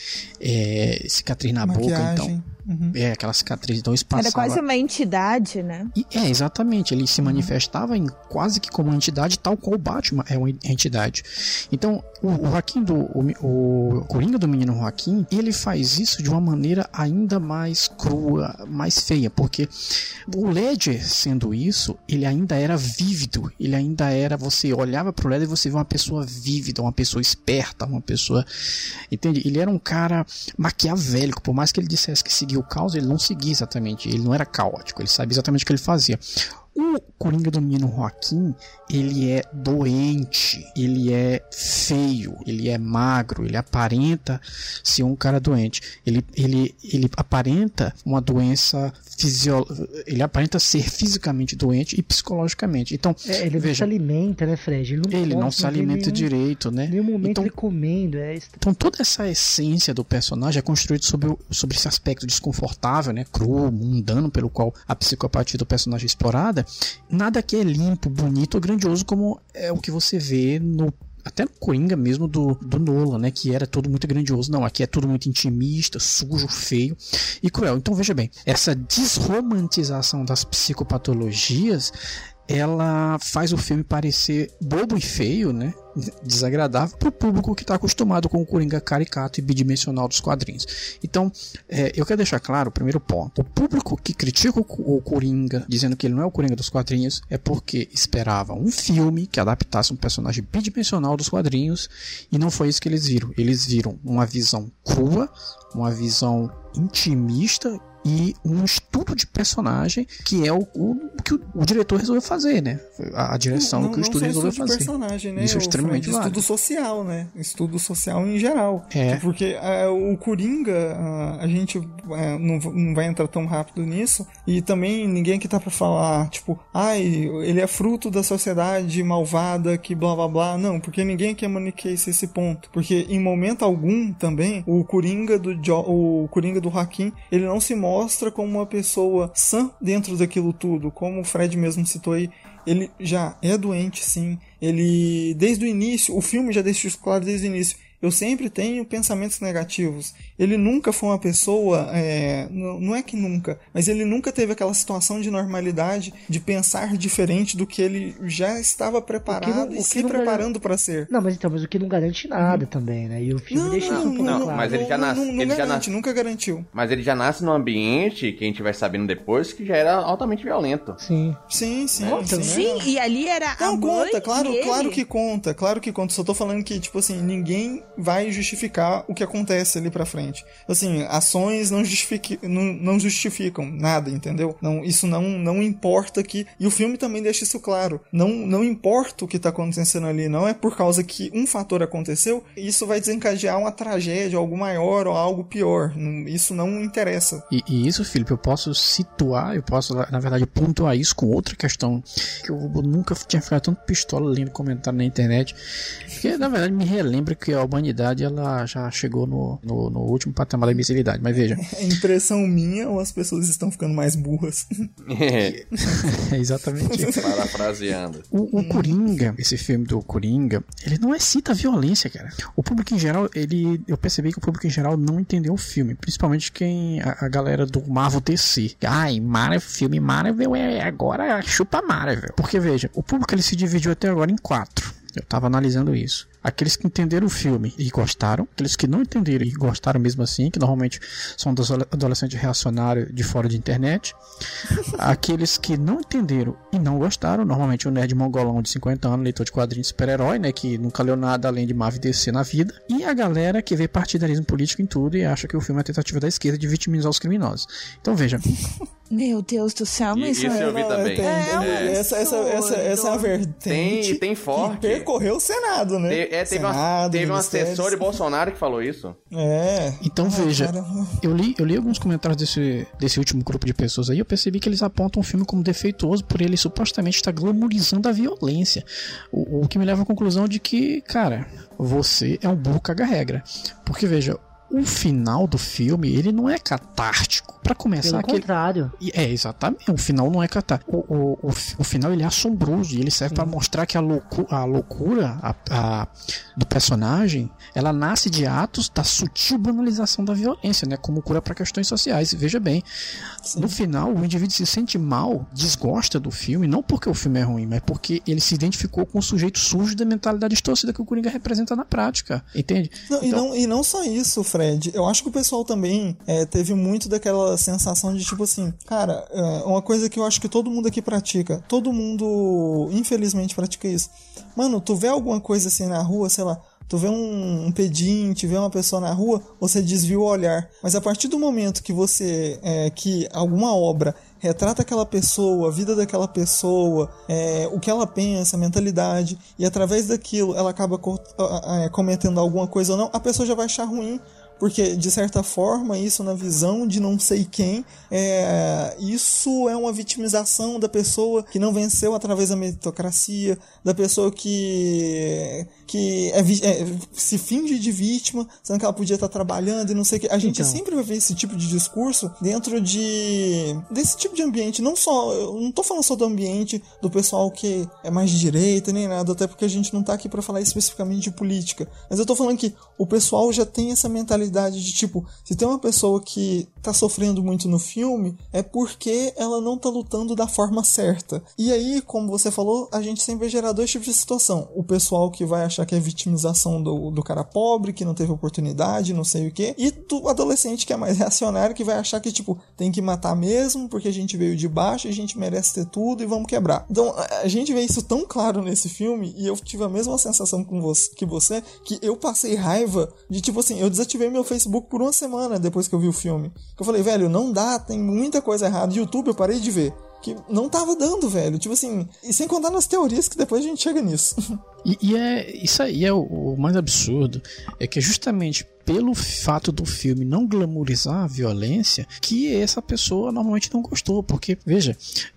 É, cicatriz na boca, então... Uhum. É, aquela cicatriz, então isso passava... Era quase uma entidade, né? E, é, exatamente, ele se manifestava em quase que como uma entidade, tal qual o Batman é uma entidade. Então, o, o Joaquim do... O, o Coringa do menino Joaquim, ele faz isso de uma maneira ainda mais crua, mais feia, porque o Ledger, sendo isso, ele ainda era vívido, ele ainda era... Você olhava pro Ledger e você vê uma pessoa vívida, uma pessoa esperta, uma pessoa... Entende? Ele era um cara maquiavélico, por mais que ele dissesse que seguia o caos, ele não seguia exatamente, ele não era caótico, ele sabia exatamente o que ele fazia. O Coringa do menino Joaquim, ele é doente, ele é feio, ele é magro, ele aparenta ser um cara doente. Ele, ele, ele aparenta uma doença fisiológica, ele aparenta ser fisicamente doente e psicologicamente. Então, É, ele não veja, se alimenta, né, Fred? Ele não, ele não pode se ver alimenta nenhum, direito, né? nenhum momento Então, ele comendo. É est- Então toda essa essência do personagem é construída sobre, o- sobre esse aspecto desconfortável, né, cru, mundano, pelo qual a psicopatia do personagem é explorada. Nada aqui é limpo, bonito ou grandioso como é o que você vê no até no Coringa mesmo do, do Nolan, né, que era tudo muito grandioso. Não, aqui é tudo muito intimista, sujo, feio e cruel. Então veja bem, essa desromantização das psicopatologias, ela faz o filme parecer bobo e feio, né? Desagradável para o público que está acostumado com o Coringa caricato e bidimensional dos quadrinhos. Então, é, eu quero deixar claro o primeiro ponto. O público que critica o, o Coringa, dizendo que ele não é o Coringa dos quadrinhos, é porque esperava um filme que adaptasse um personagem bidimensional dos quadrinhos, e não foi isso que eles viram. Eles viram uma visão crua, uma visão intimista e um estudo de personagem, que é o, o que o, o diretor resolveu fazer, né? A, a direção não, que o não estúdio só resolveu estudo fazer. de personagem, né? Isso é o extremamente Fred, válido. estudo social, né? Estudo social em geral. É. Porque uh, o Coringa, uh, a gente uh, não, não vai entrar tão rápido nisso, e também ninguém aqui tá pra falar, tipo, ai, ele é fruto da sociedade malvada que blá blá blá. Não, porque ninguém aqui é maniqueísta esse ponto. Porque em momento algum também, o Coringa do, jo- o Coringa do Joaquim, ele não se mostra como uma pessoa sã dentro daquilo tudo, como o Fred mesmo citou aí. Ele já é doente, sim. Ele, desde o início, o filme já deixa isso claro desde o início. Eu sempre tenho pensamentos negativos. Ele nunca foi uma pessoa, é, não, não é que nunca, mas ele nunca teve aquela situação de normalidade, de pensar diferente do que ele já estava preparado não- o e que se não preparando para ser. Não, mas então, mas o que não garante nada também, né? E o filme Não, deixa não, isso um pouco não, claro. mas ele já não, nasce- não, não ele já garante, nasce- nunca garantiu. Mas ele já nasce num ambiente que a gente vai sabendo depois que já era altamente violento. Sim. Sim, sim, Conta, né? sim. Sim, e ali era a Não, mãe conta, claro, e ele. claro que conta, claro que conta. Só tô falando que, tipo assim, ninguém vai justificar o que acontece ali pra frente. Assim, ações não, justifique, não, não justificam nada, entendeu? Não, isso não, não importa que... E o filme também deixa isso claro. Não, não importa o que tá acontecendo ali, não é por causa que um fator aconteceu, isso vai desencadear uma tragédia, algo maior ou algo pior. Não- Isso não interessa. E, e isso, Felipe, eu posso situar, eu posso, na verdade, pontuar isso com outra questão que eu nunca tinha ficado tanto pistola lendo comentário na internet, que na verdade me relembra que a humanidade humanidade ela já chegou no, no, no último patamar da imbecilidade, mas veja. É impressão minha ou as pessoas estão ficando mais burras? É, É exatamente isso. parafraseando. O, o Coringa, esse filme do Coringa, ele não excita a violência, cara. O público em geral, ele, eu percebi que o público em geral não entendeu o filme, principalmente quem, a, a galera do Marvel D C. Ai, Marvel, filme Marvel é agora chupa Marvel. Porque veja, o público ele se dividiu até agora em quatro. Eu tava analisando isso. Aqueles que entenderam o filme e gostaram, aqueles que não entenderam e gostaram mesmo assim, que normalmente são dos adolescentes reacionários de fora de internet, aqueles que não entenderam e não gostaram, normalmente o nerd mongolão de cinquenta anos, leitor de quadrinhos de super-herói, né, que nunca leu nada além de Marvel e D C na vida, e a galera que vê partidarismo político em tudo e acha que o filme é a tentativa da esquerda de vitimizar os criminosos. Então veja... Meu Deus do céu, mas Isso eu vi também. Tem, É, tem, é. essa, essa, essa, essa é a vertente Tem, tem forte. que percorreu o Senado, né? Te- é, teve, uma, Senado, teve um ministérios. assessor de Bolsonaro que falou isso. É. Então Ai, veja, cara. eu li, eu li alguns comentários desse, desse último grupo de pessoas aí, eu percebi que eles apontam o filme como defeituoso por ele supostamente estar glamorizando a violência. O, o que me leva à conclusão de que, cara, você é um burro caga-regra. Porque veja, o final do filme, ele não é catártico. Pra começar, Pelo aquele... contrário. É, exatamente. O final não é catártico. O, o, o, o final ele é assombroso e ele serve para mostrar que a, loucu a loucura a, a, do personagem, ela nasce de atos da sutil banalização da violência, né? Como cura para questões sociais. Veja bem, Sim. no final o indivíduo se sente mal, desgosta do filme, não porque o filme é ruim, mas porque ele se identificou com o sujeito sujo da mentalidade distorcida que o Coringa representa na prática. Entende? Não, então... e, não, e não só isso, Fred. Eu acho que o pessoal também é, teve muito daquela sensação de tipo assim, cara, é uma coisa que eu acho que todo mundo aqui pratica. Todo mundo, infelizmente, pratica isso. Mano, tu vê alguma coisa assim na rua, sei lá, tu vê um, um pedinte, vê uma pessoa na rua, você desvia o olhar. Mas a partir do momento que você, é, que alguma obra retrata aquela pessoa, a vida daquela pessoa, é, o que ela pensa, a mentalidade, e através daquilo ela acaba co é, cometendo alguma coisa ou não, a pessoa já vai achar ruim. Porque, de certa forma, isso na visão de não sei quem, é, isso é uma vitimização da pessoa que não venceu através da meritocracia, da pessoa que, que é, é, se finge de vítima, sendo que ela podia estar trabalhando e não sei o que. A gente então. sempre vai ver esse tipo de discurso dentro de desse tipo de ambiente. Não só, eu não tô falando só do ambiente do pessoal que é mais de direita nem nada, até porque a gente não tá aqui para falar especificamente de política. Mas eu tô falando que o pessoal já tem essa mentalidade de tipo, se tem uma pessoa que tá sofrendo muito no filme, é porque ela não tá lutando da forma certa. E aí, como você falou, a gente sempre vai gerar dois tipos de situação. O pessoal que vai achar que é vitimização do, do cara pobre, que não teve oportunidade, não sei o quê. E do adolescente que é mais reacionário, que vai achar que, tipo, tem que matar mesmo, porque a gente veio de baixo, a gente merece ter tudo e vamos quebrar. Então, a gente vê isso tão claro nesse filme, e eu tive a mesma sensação com você, que você, que eu passei raiva de, tipo assim, eu desativei meu Facebook por uma semana depois que eu vi o filme. Eu falei, velho, não dá, tem muita coisa errada. YouTube eu parei de ver, que não tava dando, velho. Tipo assim, e sem contar nas teorias que depois a gente chega nisso. E, e é, isso aí é o, o mais absurdo, é que justamente pelo fato do filme não glamourizar a violência, que essa pessoa normalmente não gostou, porque, veja,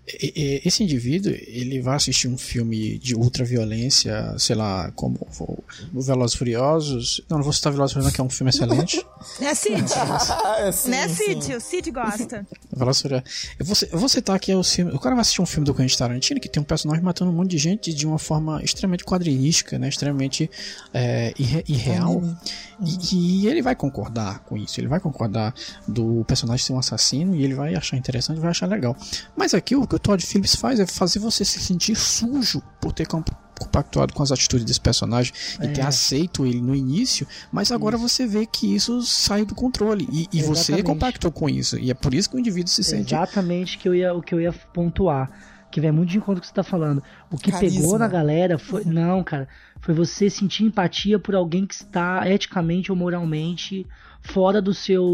esse indivíduo, ele vai assistir um filme de ultraviolência, sei lá, como o Velozes e Furiosos, não, não vou citar Velozes e Furiosos, que é um filme excelente. Né, Cid? é, sim, né, Cid? sim. O Cid gosta. Velozes e Furiosos. Eu vou, eu vou citar aqui o filme, o cara vai assistir um filme do Quentin Tarantino, que tem um personagem matando um monte de gente de uma forma extremamente quadrinística, né, extremamente é, irre, irreal, uhum. e, e ele vai concordar com isso, ele vai concordar do personagem ser um assassino e ele vai achar interessante, vai achar legal. Mas aqui o que o Todd Phillips faz é fazer você se sentir sujo por ter compactuado com as atitudes desse personagem é. e ter aceito ele no início, mas agora isso. você vê que isso sai do controle e, e você compactou com isso, e é por isso que o indivíduo se sente... Exatamente que eu ia, o que eu ia pontuar, que vem muito de encontro com o que você tá falando. O que Carisma. Pegou na galera foi... Não, cara. Foi você sentir empatia por alguém que está eticamente ou moralmente fora do seu...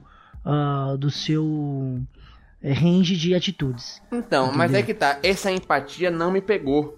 Uh, do seu range de atitudes. Então, entendeu? Mas é que tá. Essa empatia não me pegou.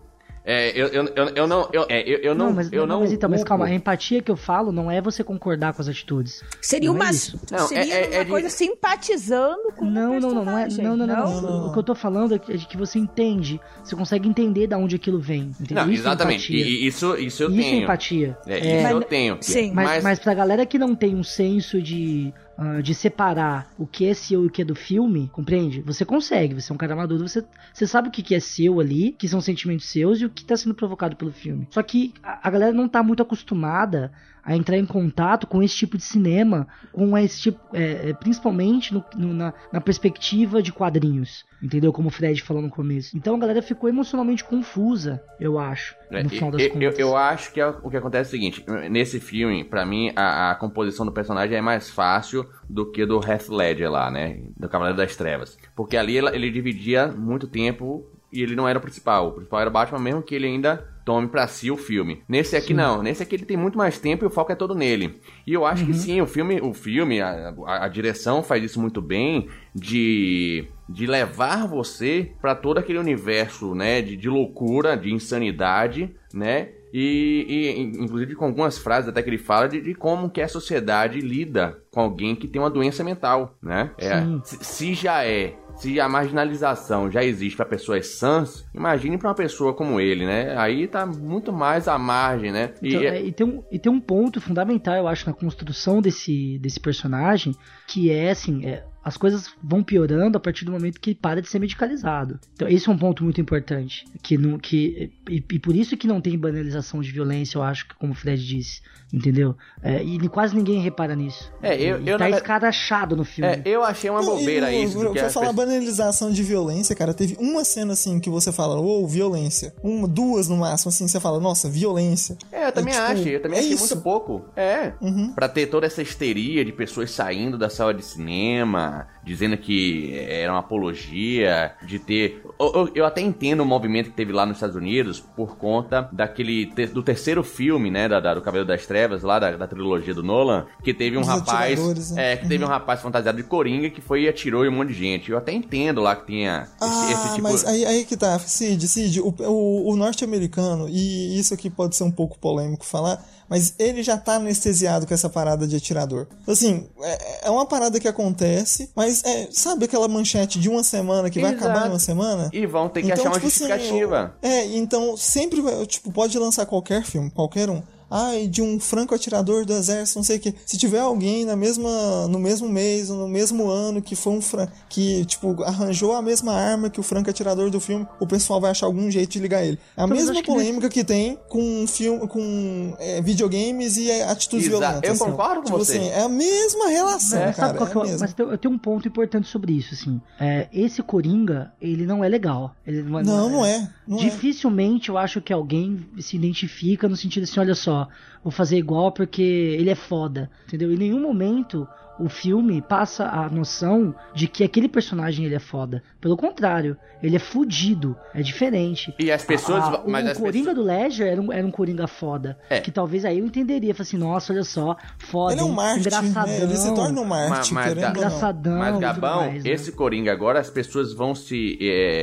É, eu, eu, eu, eu não... Eu, é, eu, eu não, não, mas, eu não, não mas então, mas culpo. calma, a empatia que eu falo não é você concordar com as atitudes. Seria não uma, é isso. Não, seria é- é- uma é de- coisa simpatizando com Não, o não, não, não é. personagem, Não, não, não, Não, não, não. O que eu tô falando é que é de que você entende. Você consegue entender de onde aquilo vem. Entendeu? Não, Isso é exatamente. empatia. E, isso, isso eu Isso é tenho. empatia. É, É, isso Mas- eu tenho. sim. Mas, Mas, mas pra galera que não tem um senso de, ah, de separar o que é seu e o que é do filme, compreende? Você consegue, você é um cara maduro, você, você sabe o que que é seu ali, que são sentimentos seus e o que tá sendo provocado pelo filme. Só que a, a galera não tá muito acostumada a entrar em contato com esse tipo de cinema, com esse tipo, é, é, principalmente no, no, na, na perspectiva de quadrinhos, entendeu? Como o Fred falou no começo. Então a galera ficou emocionalmente confusa, eu acho, É, no final das eu, eu, contas. eu acho que é o que acontece é o seguinte, nesse filme, pra mim, a, a composição do personagem é mais fácil do que do Heath Ledger lá, né, do Cavaleiro das Trevas, porque ali ele, ele dividia muito tempo e ele não era o principal, o principal era o Batman, mesmo que ele ainda tome pra si o filme. Nesse aqui Sim. não, nesse aqui ele tem muito mais tempo e o foco é todo nele. E eu acho Uhum. que sim, o filme, o filme a, a, a direção faz isso muito bem, de... de levar você pra todo aquele universo, né, de, de loucura, de insanidade, né, e, e inclusive com algumas frases até que ele fala de, de como que a sociedade lida com alguém que tem uma doença mental, né, é, se, se já é se a marginalização já existe para pessoas sãs, imagine para uma pessoa como ele, né? Aí tá muito mais à margem, né? E, Então, é, e, tem um, e tem um ponto fundamental, eu acho, na construção desse, desse personagem, que é, assim, é, as coisas vão piorando a partir do momento que ele para de ser medicalizado. Então, esse é um ponto muito importante. Que não, que, e, e por isso que não tem banalização de violência, eu acho, que como o Fred disse, entendeu? É, e quase ninguém repara nisso. É, eu- e eu tá não- escrachado no filme. é, eu achei uma Não, bobeira e, isso. Pra, do que pra as falar pessoas- banalização de violência, cara, teve uma cena assim que você fala, ô, violência. Uma, duas no máximo, assim, você fala, nossa, violência. É, eu também É, tipo, acho, eu também é achei isso. muito pouco. É. Uhum. Pra ter toda essa histeria de pessoas saindo da sala de cinema, dizendo que era uma apologia, de ter... Eu, eu- eu até entendo o movimento que teve lá nos Estados Unidos por conta daquele... te- do terceiro filme, né, da, da- do Cavaleiro das Trevas, lá da, da trilogia do Nolan, que teve um Os rapaz... atiradores, né? É, que teve um rapaz fantasiado de Coringa que foi e atirou em um monte de gente. Eu até entendo lá que tinha esse, Ah, esse tipo... mas aí, aí que tá, Cid, Cid, o, o, o norte-americano, e isso aqui pode ser um pouco polêmico falar, mas ele já tá anestesiado com essa parada de atirador. Assim, é, é uma parada que acontece, mas é, sabe aquela manchete de uma semana que vai Exato. acabar em uma semana? E vão ter que Então, achar uma tipo assim, justificativa. É, então sempre vai, tipo, pode lançar qualquer filme, qualquer um. Ai, de um franco atirador do exército, não sei o que. Se tiver alguém na mesma, no mesmo mês, ou no mesmo ano que foi um fran... que, tipo, arranjou a mesma arma que o franco atirador do filme, o pessoal vai achar algum jeito de ligar ele. A Mas mesma acho que polêmica que tem com filme, com é, videogames e é, atitudes Exato. violentas. Eu assim. concordo com Tipo você. assim, é a mesma relação, Mas sabe cara. qual É que a é o- mesma. mas tem- eu tenho um ponto importante sobre isso, assim. É, esse Coringa, ele não é legal. Ele não, Não, não é. Não é. Dificilmente eu acho que alguém se identifica no sentido assim, olha só, vou fazer igual porque ele é foda, entendeu? Em nenhum momento o filme passa a noção de que aquele personagem ele é foda. Pelo contrário, ele é fudido, é diferente. E as pessoas... A- a- mas o as Coringa pessoas... do Ledger era um, era um Coringa foda. É. Que talvez aí eu entenderia. Falei assim, nossa, olha só, foda. Ele é um hein? Marte, engraçadão. né? Ele se torna um Marte, Mas- mas querendo dá- ou não. Engraçadão. Mas, e tudo Gabão, mais, né? esse Coringa agora, as pessoas vão se...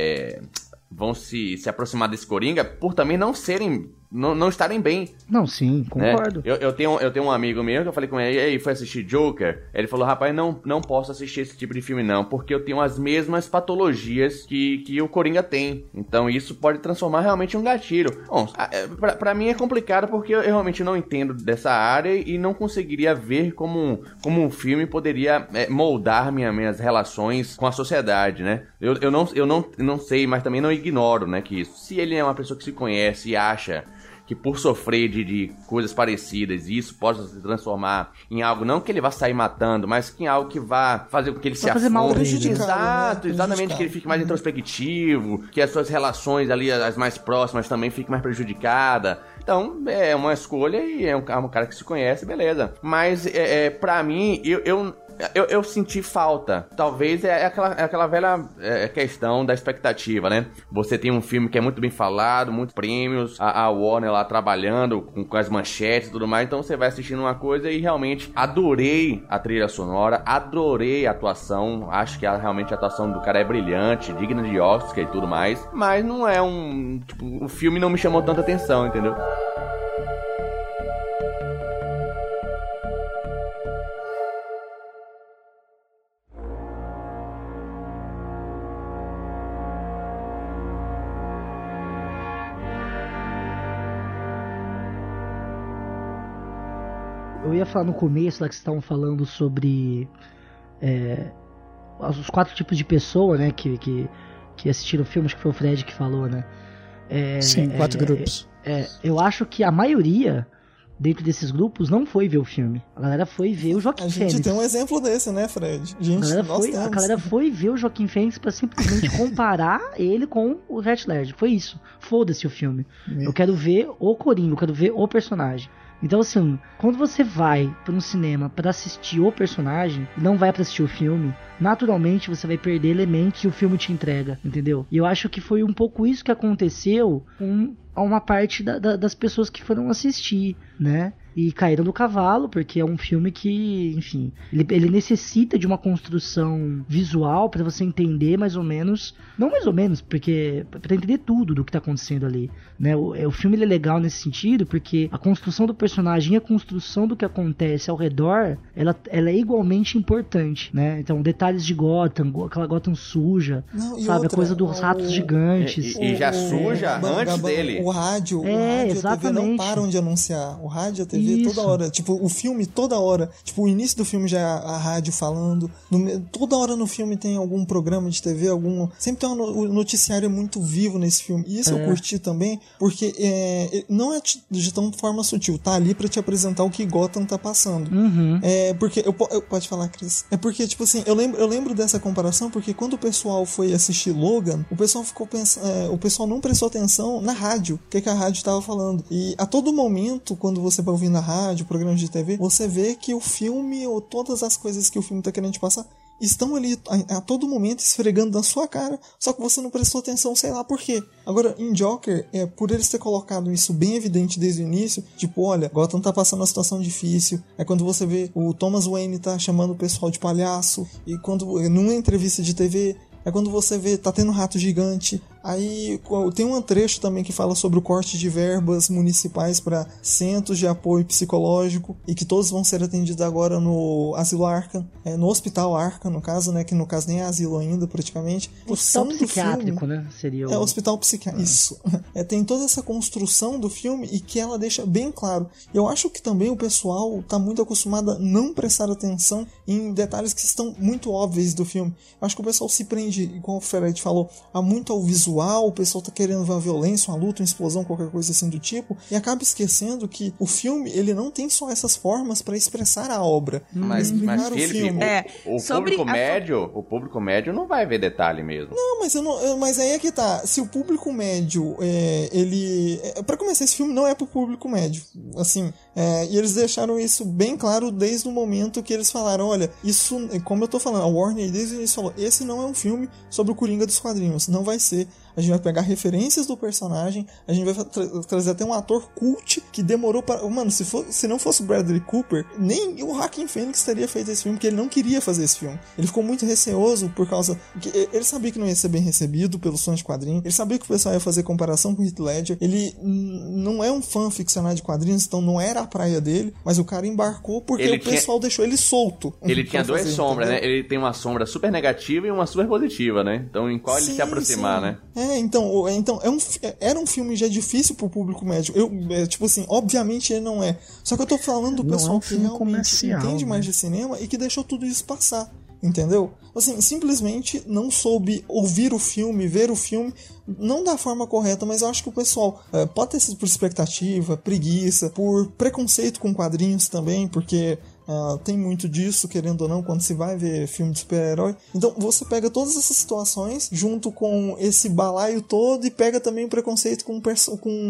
é, vão se, se aproximar desse Coringa por também não serem... Não, não estarem bem, Não, sim, né? concordo. Eu, eu, tenho, eu tenho um amigo meu que eu falei com ele, e aí, foi assistir Joker? Ele falou, rapaz, não, não posso assistir esse tipo de filme não, porque eu tenho as mesmas patologias que, que o Coringa tem. Então isso pode transformar realmente em um gatilho. Bom, a- é, pra, pra mim é complicado porque eu, eu realmente não entendo dessa área e não conseguiria ver como, um- como um filme poderia é, moldar minha, minhas relações com a sociedade, né? Eu, eu, não, eu não, não sei, mas também não ignoro, né, que isso. Se ele é uma pessoa que se conhece e acha que por sofrer de, de coisas parecidas, isso possa se transformar em algo, não que ele vá sair matando, mas que em algo que vá fazer com que ele se Vai fazer mal afunde. pra ele, né? Exato, Né? exatamente, que ele fique mais introspectivo, que as suas relações ali, as mais próximas, também fiquem mais prejudicadas. Então, é uma escolha e é um, é um cara que se conhece, beleza. Mas, é, é, pra mim, eu... eu eu, eu senti falta. Talvez é aquela, é aquela velha é, questão da expectativa, né? Você tem um filme que é muito bem falado, muitos prêmios, a, a Warner lá trabalhando com, com as manchetes e tudo mais, então você vai assistindo uma coisa e realmente adorei a trilha sonora, adorei a atuação, acho que a, realmente a atuação do cara é brilhante, digna de Oscar e tudo mais, mas não é um... Tipo, o filme não me chamou tanta atenção, entendeu? Eu ia falar no começo, lá que vocês estavam falando sobre é, os quatro tipos de pessoa, né, que, que, que assistiram o filme, acho que foi o Fred que falou, né? É, Sim, quatro é, grupos. É, é, eu acho que a maioria dentro desses grupos não foi ver o filme. A galera foi ver o Joaquim Fênix. A gente tem um exemplo desse, né, Fred? Gente, a, galera nós foi, temos. a galera foi ver o Joaquim Fênix pra simplesmente comparar ele com o Heath Ledger. Foi isso. Foda-se o filme. Eu quero ver o Coringa, eu quero ver o personagem. Então, assim, quando você vai para um cinema para assistir o personagem e não vai para assistir o filme, naturalmente você vai perder elementos que o filme te entrega, entendeu? E eu acho que foi um pouco isso que aconteceu com uma parte da, da, das pessoas que foram assistir, né? E caíram do cavalo, porque é um filme que, enfim, ele, ele necessita de uma construção visual para você entender mais ou menos, não mais ou menos, porque para entender tudo do que tá acontecendo ali, né? O, o filme ele é legal nesse sentido, porque a construção do personagem e a construção do que acontece ao redor, ela, ela é igualmente importante, né? Então, detalhes de Gotham, aquela Gotham suja, não, sabe? outra, a coisa dos ratos o, gigantes. E, e já o, suja o, antes o, dele. O rádio, é, o rádio exatamente. e a T V não param de anunciar. O rádio e a T V Isso. toda hora. Tipo, o filme toda hora. Tipo, o início do filme já é a rádio falando. No, toda hora no filme tem algum programa de T V, algum... Sempre tem um o noticiário muito vivo nesse filme. E isso é. eu curti também, porque é, não é de tão forma sutil. Tá ali pra te apresentar o que Gotham tá passando. Uhum. É, porque... Eu, eu, pode falar, Cris. É porque, tipo assim, eu lembro, eu lembro dessa comparação porque quando o pessoal foi assistir Logan, o pessoal ficou pensando... É, o pessoal não prestou atenção na rádio. O que, que a rádio tava falando. E a todo momento, quando você vai ouvir na rádio, programas de T V, você vê que o filme, ou todas as coisas que o filme tá querendo te passar, estão ali a, a todo momento esfregando na sua cara, só que você não prestou atenção, sei lá por quê. Agora, em Joker, é, por eles ter colocado isso bem evidente desde o início, tipo, olha, Gotham tá passando uma situação difícil, é quando você vê o Thomas Wayne tá chamando o pessoal de palhaço, e quando, numa entrevista de T V, é quando você vê, tá tendo um rato gigante. Aí tem um trecho também que fala sobre o corte de verbas municipais para centros de apoio psicológico e que todos vão ser atendidos agora no Asilo Arkham, é, no Hospital Arkham, no caso, né, que no caso nem é asilo ainda, praticamente. Hospital psiquiátrico, filme, né? Seria o... É, Hospital Psiquiátrico, isso. É, tem toda essa construção do filme e que ela deixa bem claro. Eu acho que também o pessoal tá muito acostumado a não prestar atenção em detalhes que estão muito óbvios do filme. Eu acho que o pessoal se prende, igual o Fred falou, a muito ao visual. O pessoal tá querendo ver uma violência, uma luta, uma explosão, qualquer coisa assim do tipo, e acaba esquecendo que o filme, ele não tem só essas formas para expressar a obra. Mas, mas o Felipe, filme. o, É, o público a... médio, o público médio não vai ver detalhe mesmo. Não, mas eu não, eu, mas aí é que tá. Se o público médio, é, ele, é, para começar, esse filme não é pro público médio, assim, é, e eles deixaram isso bem claro desde o momento que eles falaram, olha, isso, como eu tô falando, a Warner desde o início falou, esse não é um filme sobre o Coringa dos quadrinhos, não vai ser. A gente vai pegar referências do personagem, a gente vai tra- trazer até um ator cult que demorou para... Mano, se, for, se não fosse o Bradley Cooper, nem o Joaquin Phoenix teria feito esse filme, porque ele não queria fazer esse filme. Ele ficou muito receoso por causa... que ele sabia que não ia ser bem recebido pelos fãs de quadrinhos, ele sabia que o pessoal ia fazer comparação com o Heath Ledger, ele n- não é um fã ficcionado de quadrinhos, então não era a praia dele, mas o cara embarcou porque ele o tinha... pessoal deixou ele solto. Ele tinha duas fazer, sombras, entendeu? Né? Ele tem uma sombra super negativa e uma super positiva, né? Então em qual sim, ele se aproximar, sim. né? É, então... então é um, era um filme já difícil pro público médio. Eu, é, tipo assim, obviamente ele não é. Só que eu tô falando do pessoal é um que realmente entende né? mais de cinema e que deixou tudo isso passar. Entendeu? Assim, simplesmente não soube ouvir o filme, ver o filme, não da forma correta, mas eu acho que o pessoal é, pode ter sido por expectativa, preguiça, por preconceito com quadrinhos também, porque Uh, tem muito disso, querendo ou não, quando se vai ver filme de super-herói. Então você pega todas essas situações junto com esse balaio todo e pega também o preconceito com, com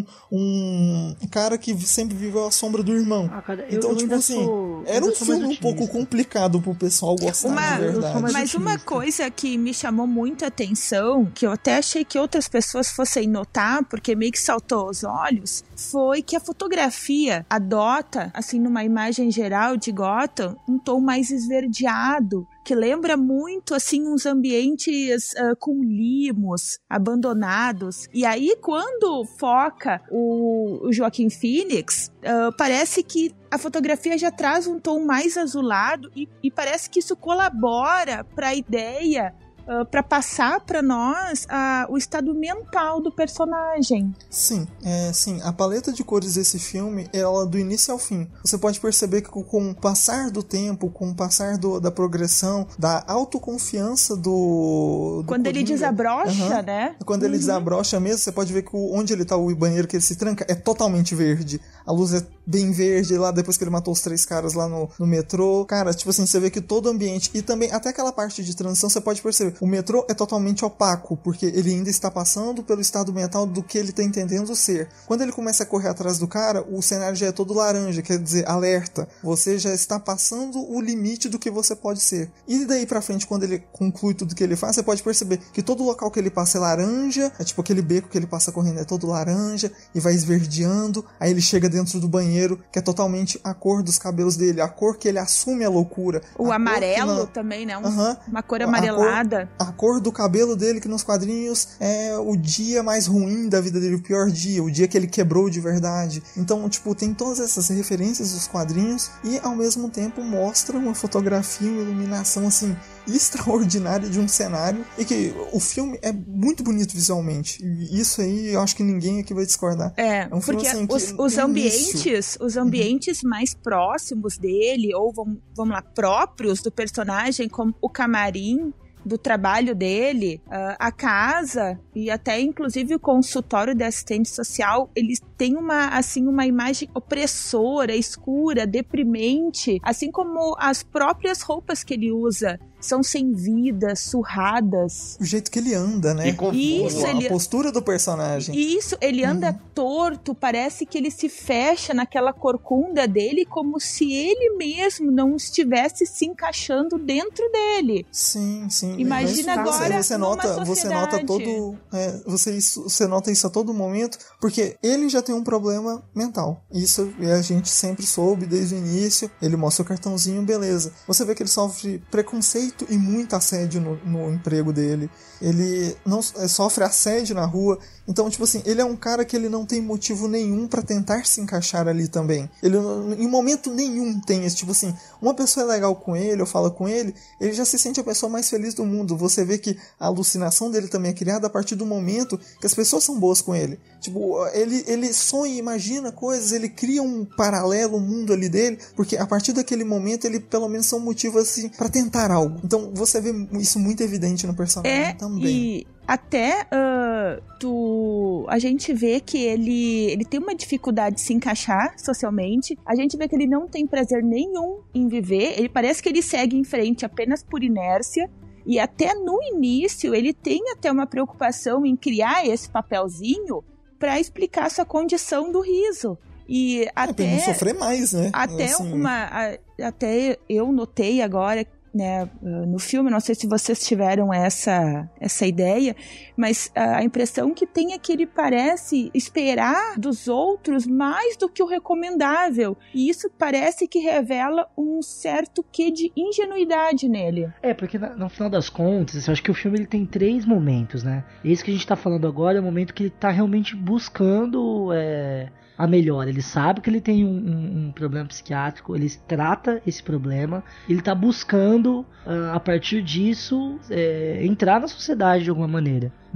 um cara que sempre viveu à sombra do irmão. Ah, cara, eu, então, eu tipo assim, sou, era um filme um pouco complicado pro pessoal gostar uma, de verdade. Mas uma coisa que me chamou muita atenção, que eu até achei que outras pessoas fossem notar, porque meio que saltou aos olhos, foi que a fotografia adota, assim, numa imagem geral de Gotham, um tom mais esverdeado, que lembra muito, assim, uns ambientes uh, com limos, abandonados. E aí, quando foca o, o Joaquin Phoenix, uh, parece que a fotografia já traz um tom mais azulado e, e parece que isso colabora para a ideia, Uh, para passar para nós uh, o estado mental do personagem. Sim, é, sim, a paleta de cores desse filme, ela do início ao fim. Você pode perceber que com o passar do tempo, com o passar do, da progressão, da autoconfiança do... do Quando Coringa, ele desabrocha, uhum, né? Quando ele uhum. desabrocha mesmo, você pode ver que o, onde ele tá, o banheiro que ele se tranca, é totalmente verde. A luz é bem verde lá, depois que ele matou os três caras lá no, no metrô. Cara, tipo assim, você vê que todo o ambiente, e também até aquela parte de transição, você pode perceber, o metrô é totalmente opaco, porque ele ainda está passando pelo estado mental do que ele está entendendo ser. Quando ele começa a correr atrás do cara, o cenário já é todo laranja, quer dizer, alerta. Você já está passando o limite do que você pode ser. E daí pra frente, quando ele conclui tudo que ele faz, você pode perceber que todo local que ele passa é laranja, é tipo aquele beco que ele passa correndo é todo laranja, e vai esverdeando, aí ele chega dentro do banheiro, que é totalmente a cor dos cabelos dele, a cor que ele assume a loucura. O a amarelo não... também, né? Um, uhum. Uma cor amarelada. A cor, a cor do cabelo dele, que nos quadrinhos é o dia mais ruim da vida dele, o pior dia, o dia que ele quebrou de verdade. Então, tipo, tem todas essas referências dos quadrinhos e, ao mesmo tempo, mostra uma fotografia, uma iluminação, assim, extraordinária de um cenário, e que o filme é muito bonito visualmente, e isso aí eu acho que ninguém aqui vai discordar. É, é um filme, porque assim, os, que os ambientes os ambientes uhum. mais próximos dele, ou vamos, vamos lá, próprios do personagem, como o camarim do trabalho dele, uh, a casa e até inclusive o consultório de assistente social, eles têm uma, assim, uma imagem opressora, escura, deprimente, assim como as próprias roupas que ele usa são sem vida, surradas. O jeito que ele anda, né? Isso, a ele... postura do personagem. Isso, ele anda uhum. torto, parece que ele se fecha naquela corcunda dele como se ele mesmo não estivesse se encaixando dentro dele. Sim, sim. Imagina Mas agora você nota, você nota todo, é, você, isso, você nota isso a todo momento, porque ele já tem um problema mental. Isso a gente sempre soube desde o início. Ele mostra o cartãozinho, beleza. Você vê que ele sofre preconceito e muito assédio no, no emprego dele. Ele não sofre assédio na rua. Então, tipo assim, ele é um cara que ele não tem motivo nenhum pra tentar se encaixar ali também. Ele, em momento nenhum, tem esse, tipo assim, uma pessoa é legal com ele, ou fala com ele, ele já se sente a pessoa mais feliz do mundo. Você vê que a alucinação dele também é criada a partir do momento que as pessoas são boas com ele. Tipo, ele, ele sonha, imagina coisas, ele cria um paralelo, um mundo ali dele, porque a partir daquele momento ele, pelo menos, são motivos, assim, pra tentar algo. Então, você vê isso muito evidente no personagem é, também. E... Até uh, tu, a gente vê que ele, ele tem uma dificuldade de se encaixar socialmente. A gente vê que ele não tem prazer nenhum em viver. Ele parece que ele segue em frente apenas por inércia. E até no início ele tem até uma preocupação em criar esse papelzinho para explicar sua condição do riso. E é, até pra não sofrer mais, né? Até assim... uma, a, até eu notei agora, né, no filme, não sei se vocês tiveram essa, essa ideia, mas a impressão que tem é que ele parece esperar dos outros mais do que o recomendável, e isso parece que revela um certo quê de ingenuidade nele. É, porque no final das contas, eu acho que o filme ele tem três momentos, né? Esse que a gente tá falando agora é o momento que ele tá realmente buscando é, a melhora. Ele sabe que ele tem um, um, um problema psiquiátrico, ele trata esse problema, ele tá buscando, uh, a partir disso, é, entrar na sociedade de alguma maneira,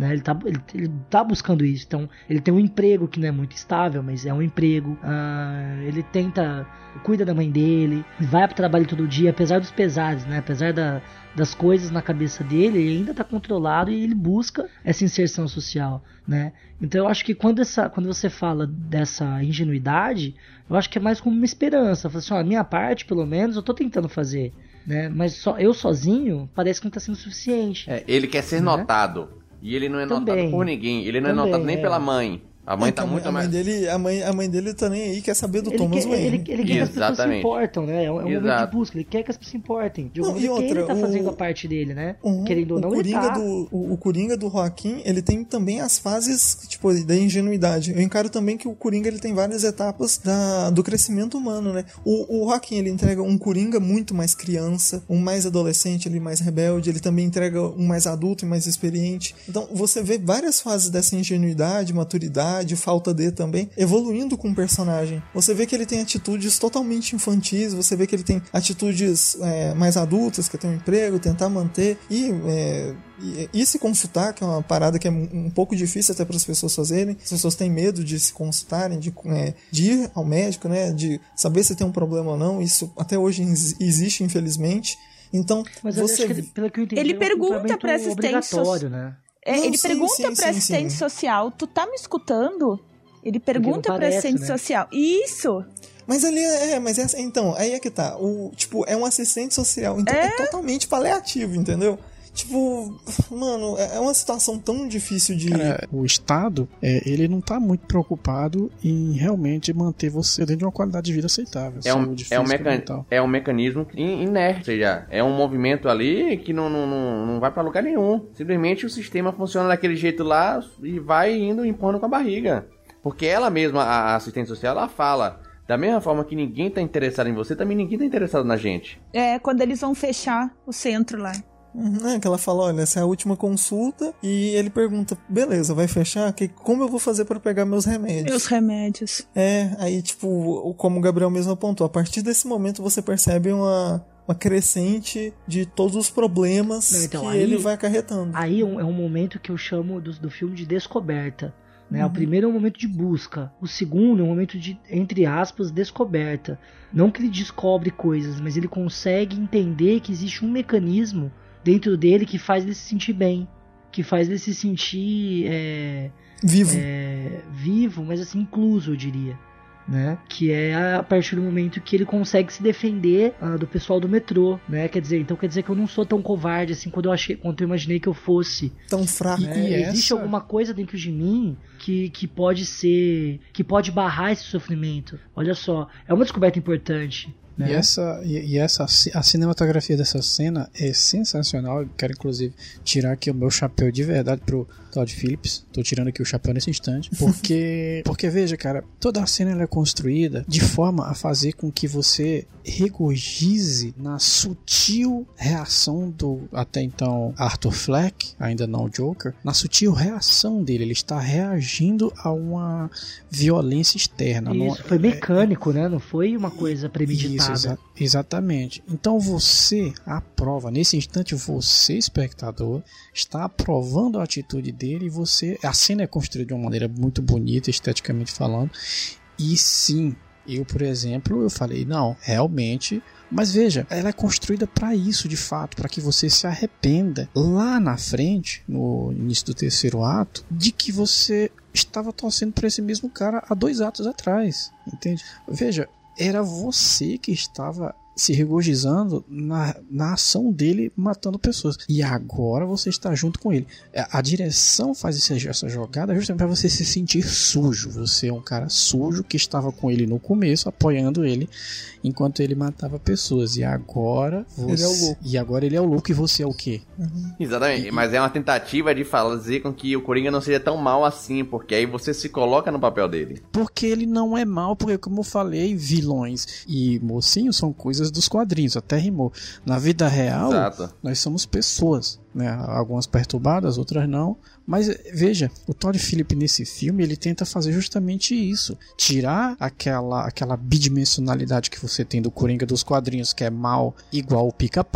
né? Ele tá, ele, ele tá buscando isso. Então, ele tem um emprego que não é muito estável, mas é um emprego. Uh, ele tenta, cuida da mãe dele, vai pro trabalho todo dia, apesar dos pesares, né? Apesar da, das coisas na cabeça dele, ele ainda tá controlado e ele busca essa inserção social, né? Então, eu acho que quando, essa, quando você fala dessa ingenuidade, eu acho que é mais como uma esperança. Fala assim, ó, a minha parte, pelo menos, eu tô tentando fazer, né? Mas só eu sozinho parece que não tá sendo suficiente. É, ele quer ser, né, notado. E ele não é Também. notado por ninguém. Ele não Também, é notado nem é. pela mãe. A mãe É, tá a muito mãe, mais... A mãe, dele, a, mãe, a mãe dele tá nem aí, quer saber do Ele Thomas quer, Wayne. ele, ele quer que as pessoas se Exatamente. importam, né? É um, é um momento Exato. de busca. Ele quer que as pessoas se importem. De Não, alguma e maneira, outra, ele tá o- fazendo a parte dele, né? Uhum. Querendo ou não, o ele Coringa tá. do o, o Coringa do Joaquim, ele tem também as fases, tipo, da ingenuidade. Eu encaro também que o Coringa, ele tem várias etapas da, do crescimento humano, né? O, o Joaquim, ele entrega um Coringa muito mais criança, um mais adolescente, ele mais rebelde, ele também entrega um mais adulto e mais experiente. Então, você vê várias fases dessa ingenuidade, maturidade, falta de também, evoluindo com o personagem. Você vê que ele tem atitudes totalmente infantis, você vê que ele tem atitudes é, mais adultas, que é ter um emprego, tentar manter e, é, e, e se consultar, que é uma parada que é um, um pouco difícil até para as pessoas fazerem. As pessoas têm medo de se consultarem, de, é, de ir ao médico, né, de saber se tem um problema ou não. Isso até hoje existe, infelizmente. Então, Mas eu você... acho que ele, pelo que eu entendi, Ele é um pergunta comportamento pra assistente obrigatório, né? É, Não, ele sim, pergunta sim, pra sim, assistente sim. social, tu tá me escutando? Ele Porque não pergunta pra parece, assistente né? social. Isso! Mas ali é, é, mas é, então, aí é que tá. O, tipo, é um assistente social, então é, é totalmente paliativo, entendeu? Tipo, mano, é uma situação tão difícil de... Cara, o Estado, é, ele não tá muito preocupado em realmente manter você dentro de uma qualidade de vida aceitável. É um, saúde é, um física e mecan... mental. é um mecanismo in- inerte, ou seja, é um movimento ali que não, não, não, não vai pra lugar nenhum. Simplesmente o sistema funciona daquele jeito lá e vai indo empurrando com a barriga. Porque ela mesma, a assistente social, ela fala, da mesma forma que ninguém tá interessado em você, também ninguém tá interessado na gente. É, quando eles vão fechar o centro lá. Uhum, é que ela fala, olha, essa é a última consulta, e ele pergunta, beleza, vai fechar? Que, como eu vou fazer para pegar meus remédios? Meus remédios. É, aí tipo, como o Gabriel mesmo apontou, a partir desse momento você percebe uma, uma crescente de todos os problemas Não, então, que aí- ele vai acarretando. Aí é um, é um momento que eu chamo do, do filme de descoberta. Né? Uhum. O primeiro é um momento de busca. O segundo é um momento de, entre aspas, descoberta. Não que ele descobre coisas, mas ele consegue entender que existe um mecanismo dentro dele que faz ele se sentir bem. Que faz ele se sentir é, Vivo. é, vivo, mas assim, incluso, eu diria. Né? Que é a partir do momento que ele consegue se defender uh, do pessoal do metrô, né? Quer dizer, então quer dizer que eu não sou tão covarde assim quando eu achei, quando eu imaginei que eu fosse. Tão fraco. Né? E Existe essa- alguma coisa dentro de mim que, que pode ser, que pode barrar esse sofrimento. Olha só, é uma descoberta importante. Né? E essa, e, e essa a cinematografia dessa cena é sensacional. Eu quero inclusive tirar aqui o meu chapéu de verdade pro Todd Phillips. Tô tirando aqui o chapéu nesse instante. Porque, porque veja, cara, toda a cena ela é construída de forma a fazer com que você regozije na sutil reação do até então Arthur Fleck, ainda não o Joker, na sutil reação dele. Ele está reagindo a uma violência externa. Isso, Não- foi mecânico, né? Não foi uma coisa premeditada. Isso, exa- exatamente. Então você aprova, nesse instante você, espectador, está aprovando a atitude dele e você, a cena é construída de uma maneira muito bonita, esteticamente falando, e sim, eu, por exemplo, eu falei, não, realmente, mas veja, ela é construída para isso, de fato, para que você se arrependa lá na frente, no início do terceiro ato, de que você estava torcendo para esse mesmo cara há dois atos atrás, entende? Veja, era você que estava se regozijando na, na ação dele matando pessoas. E agora você está junto com ele. A, a direção faz essa, essa jogada justamente para você se sentir sujo. Você é um cara sujo que estava com ele no começo, apoiando ele enquanto ele matava pessoas. E agora você... Ele é o louco. E agora ele é o louco e você é o quê? Exatamente, mas é uma tentativa de fazer com que o Coringa não seja tão mal assim, porque aí você se coloca no papel dele. Porque ele não é mal, porque como eu falei, vilões e mocinhos são coisas dos quadrinhos, até rimou. Na vida real, Exato. nós somos pessoas, né? Algumas perturbadas, outras não. Mas veja, o Todd Phillips nesse filme, ele tenta fazer justamente isso. Tirar aquela, aquela bidimensionalidade que você tem do Coringa dos quadrinhos, que é mal igual o pica-pau,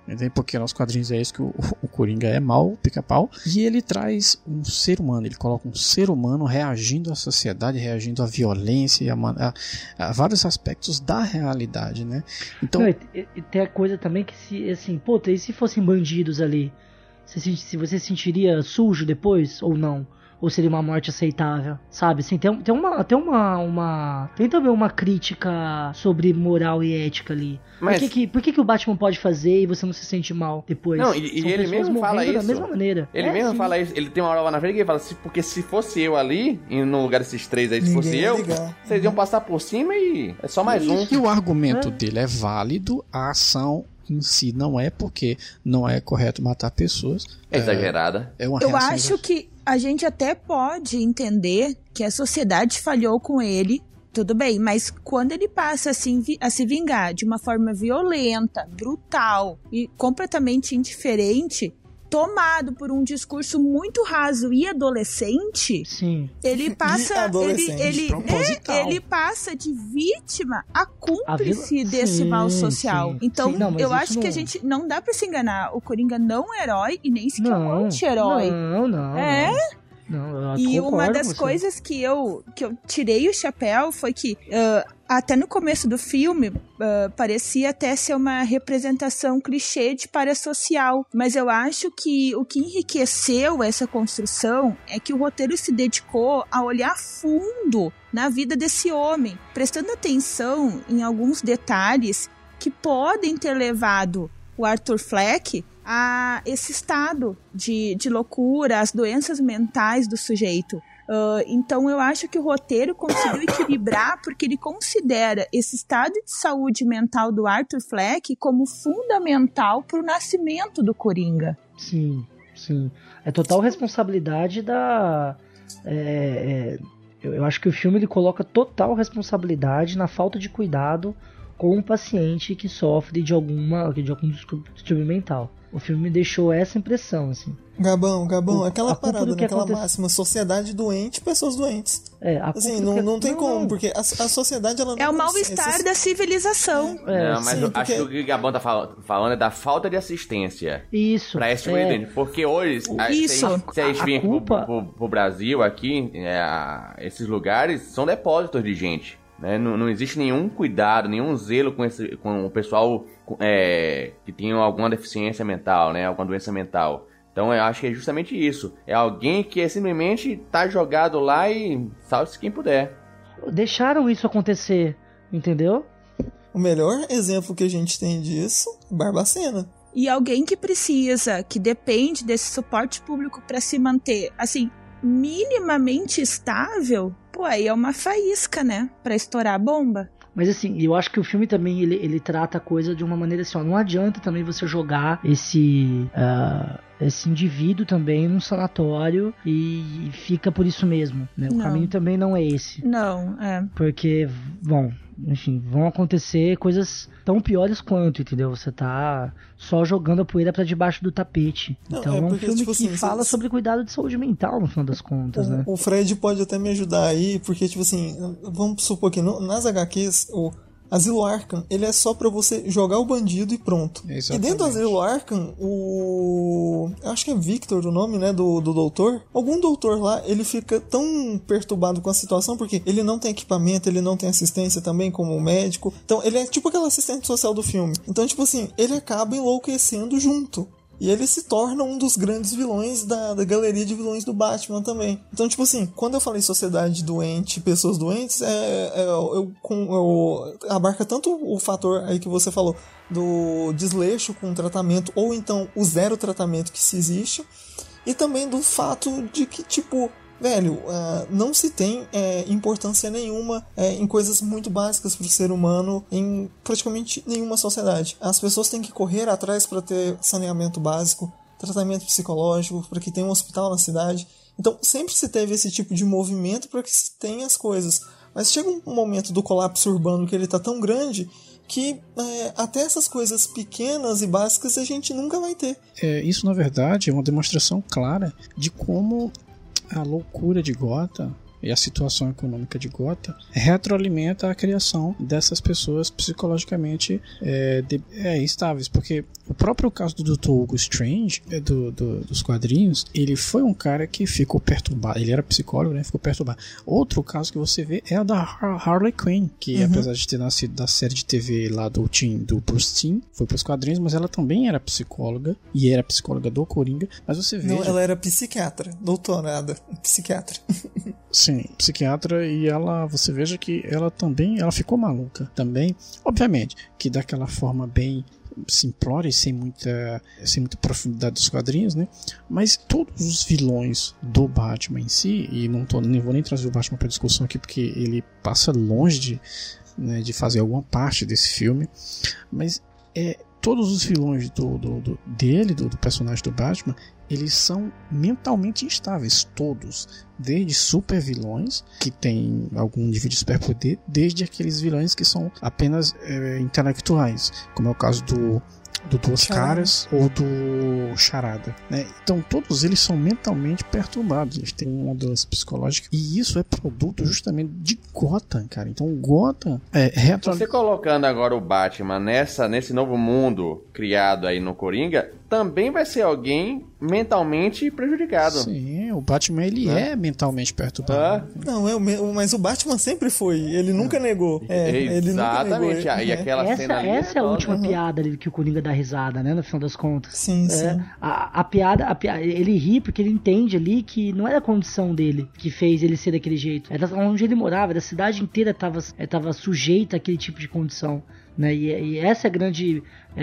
Porque nos quadrinhos é isso que o, o Coringa é mal, o pica-pau. E ele traz um ser humano, ele coloca um ser humano reagindo à sociedade, reagindo à violência e a, a, a vários aspectos da realidade, né? Então... Não, e, e tem a coisa também que se, assim, pô, e se fossem bandidos ali? Se, se você se sentiria sujo depois ou não? Ou seria uma morte aceitável, sabe? Assim, tem, tem, uma, tem, uma, uma, tem também uma crítica sobre moral e ética ali. Mas... Por, que, que, por que, que o Batman pode fazer e você não se sente mal depois? Não, e, e ele mesmo fala isso. Da mesma maneira. Ele é, mesmo sim. fala isso. Ele tem uma hora lá na frente que ele fala assim, porque se fosse eu ali, no lugar desses três aí, se Ninguém fosse ia eu, ligar. vocês iam passar por cima e é só mais um. E o argumento É. dele é válido, a ação em si não é, porque não é correto matar pessoas. É exagerada. É uma Eu reação acho exagerada. que a gente até pode entender que a sociedade falhou com ele, tudo bem, mas quando ele passa assim, a se vingar de uma forma violenta, brutal e completamente indiferente, tomado por um discurso muito raso e adolescente, Sim. ele passa, ele, adolescente, ele, proposital. é, ele passa de vítima a cúmplice A vil- desse Sim, mal social. sim, Então, sim. Não, mas eu isso acho que não- a gente não dá pra se enganar. O Coringa não é herói e nem sequer um Não, anti-herói. não, não. É? Não, eu E concordo uma com das você. coisas que eu, que eu tirei o chapéu foi que, uh, até no começo do filme, uh, parecia até ser uma representação clichê de parasocial. Mas eu acho que o que enriqueceu essa construção é que o roteiro se dedicou a olhar fundo na vida desse homem, prestando atenção em alguns detalhes que podem ter levado o Arthur Fleck a esse estado de, de loucura, as doenças mentais do sujeito. Uh, então eu acho que o roteiro conseguiu equilibrar porque ele considera esse estado de saúde mental do Arthur Fleck como fundamental para o nascimento do Coringa. Sim, sim. É total responsabilidade da... É, é, eu, eu acho que o filme ele coloca total responsabilidade na falta de cuidado com um paciente que sofre de alguma de algum distúrbio mental. O filme me deixou essa impressão, assim. Gabão, Gabão, O- aquela a culpa parada, do que naquela acontece- máxima, sociedade doente, pessoas doentes. É, a Assim, culpa do não, que- não tem como, não. porque a, a sociedade, ela não... É o mal-estar da civilização. É, não, mas sim, eu porque- acho que o Gabão tá fal- falando é da falta de assistência. Isso. Pra esse tipo é. de gente. Porque hoje, a- Isso. se a gente, se a gente A vir pro, culpa- pro- pro Brasil aqui, é, a- esses lugares são depósitos de gente. Né? Não, não existe nenhum cuidado, nenhum zelo com, esse, com o pessoal é, que tem alguma deficiência mental, né? Alguma doença mental. Então eu acho que é justamente isso. É alguém que é simplesmente tá jogado lá e salve-se quem puder. Deixaram isso acontecer, entendeu? O melhor exemplo que a gente tem disso é Barbacena. E alguém que precisa, que depende desse suporte público para se manter, assim, minimamente estável, pô, aí é uma faísca, né? Pra estourar a bomba. Mas assim, eu acho que o filme também ele, ele trata a coisa de uma maneira assim, ó, não adianta também você jogar esse uh, esse indivíduo também num sanatório e, e fica por isso mesmo, né? O Não. caminho também não é esse. Não, é. Porque, bom, enfim, vão acontecer coisas tão piores quanto, entendeu? Você tá só jogando a poeira pra debaixo do tapete. Não, Então é é, um porque, filme tipo que assim, fala cê- sobre cuidado de saúde mental, no final das contas, né? O, o Fred pode até me ajudar aí, porque, tipo assim, vamos supor que no- nas H Qs, o Asilo Arkham, ele é só pra você jogar o bandido e pronto. Exatamente. E dentro do Asilo Arkham, o... eu acho que é Victor o nome, né, do, do doutor. Algum doutor lá, ele fica tão perturbado com a situação, porque ele não tem equipamento, ele não tem assistência também como médico. Então, ele é tipo aquele assistente social do filme. Então, tipo assim, ele acaba enlouquecendo junto. E ele se torna um dos grandes vilões da, da galeria de vilões do Batman também. Então, tipo assim, quando eu falei sociedade doente, pessoas doentes, é, é, eu, com, eu, abarca tanto o fator aí que você falou do desleixo com o tratamento, ou então o zero tratamento que se existe, e também do fato de que, tipo, velho, uh, não se tem uh, importância nenhuma uh, em coisas muito básicas para o ser humano em praticamente nenhuma sociedade. As pessoas têm que correr atrás para ter saneamento básico, tratamento psicológico, para que tenha um hospital na cidade. Então sempre se teve esse tipo de movimento para que se tenha as coisas. Mas chega um momento do colapso urbano que ele está tão grande que é, até essas coisas pequenas e básicas a gente nunca vai ter. É, isso, na verdade, é uma demonstração clara de como a loucura de Gotham e a situação econômica de Gotham retroalimenta a criação dessas pessoas psicologicamente é, de, é, instáveis, porque o próprio caso do doutor Hugo Strange, é, do, do, dos quadrinhos, ele foi um cara que ficou perturbado, ele era psicólogo, né, ficou perturbado. Outro caso que você vê é o da Harley Quinn, que uhum. apesar de ter nascido da série de T V lá do Tim, do Bruce Timm, foi para os quadrinhos, mas ela também era psicóloga, e era psicóloga do Coringa, mas você vê... Não, ela era psiquiatra, doutorada, psiquiatra. Sim, psiquiatra, e ela, você veja que ela também, ela ficou maluca também, obviamente, que daquela forma bem simplória e sem muita, sem muita profundidade dos quadrinhos, né? Mas todos os vilões do Batman em si, e não, tô, nem vou nem trazer o Batman para discussão aqui porque ele passa longe de, né, de fazer alguma parte desse filme, mas é, todos os vilões do, do, do, dele, do, do personagem do Batman, eles são mentalmente instáveis, todos, desde super vilões que têm algum nível de superpoder, desde aqueles vilões que são apenas é, intelectuais, como é o caso do do Duas Charada. Caras ou do Charada, né? Então todos eles são mentalmente perturbados, eles têm uma doença psicológica, e isso é produto justamente de Gotham, cara. Então Gotham é retro... Você colocando agora o Batman nessa, nesse novo mundo criado aí no Coringa, também vai ser alguém mentalmente prejudicado. Sim, o Batman ele é, é mentalmente perturbado. Ah. Não, é o, mas o Batman sempre foi, ele nunca negou. É, ele Exatamente, nunca negou. E aquela essa, cena ali essa é a é última uhum. piada ali que o Coringa dá risada, né, no final das contas. Sim, é, sim. A, a, piada, a piada, ele ri porque ele entende ali que não era a condição dele que fez ele ser daquele jeito. Era onde ele morava, era a cidade inteira estava tava sujeita àquele tipo de condição. Né? E, e essa é a grande,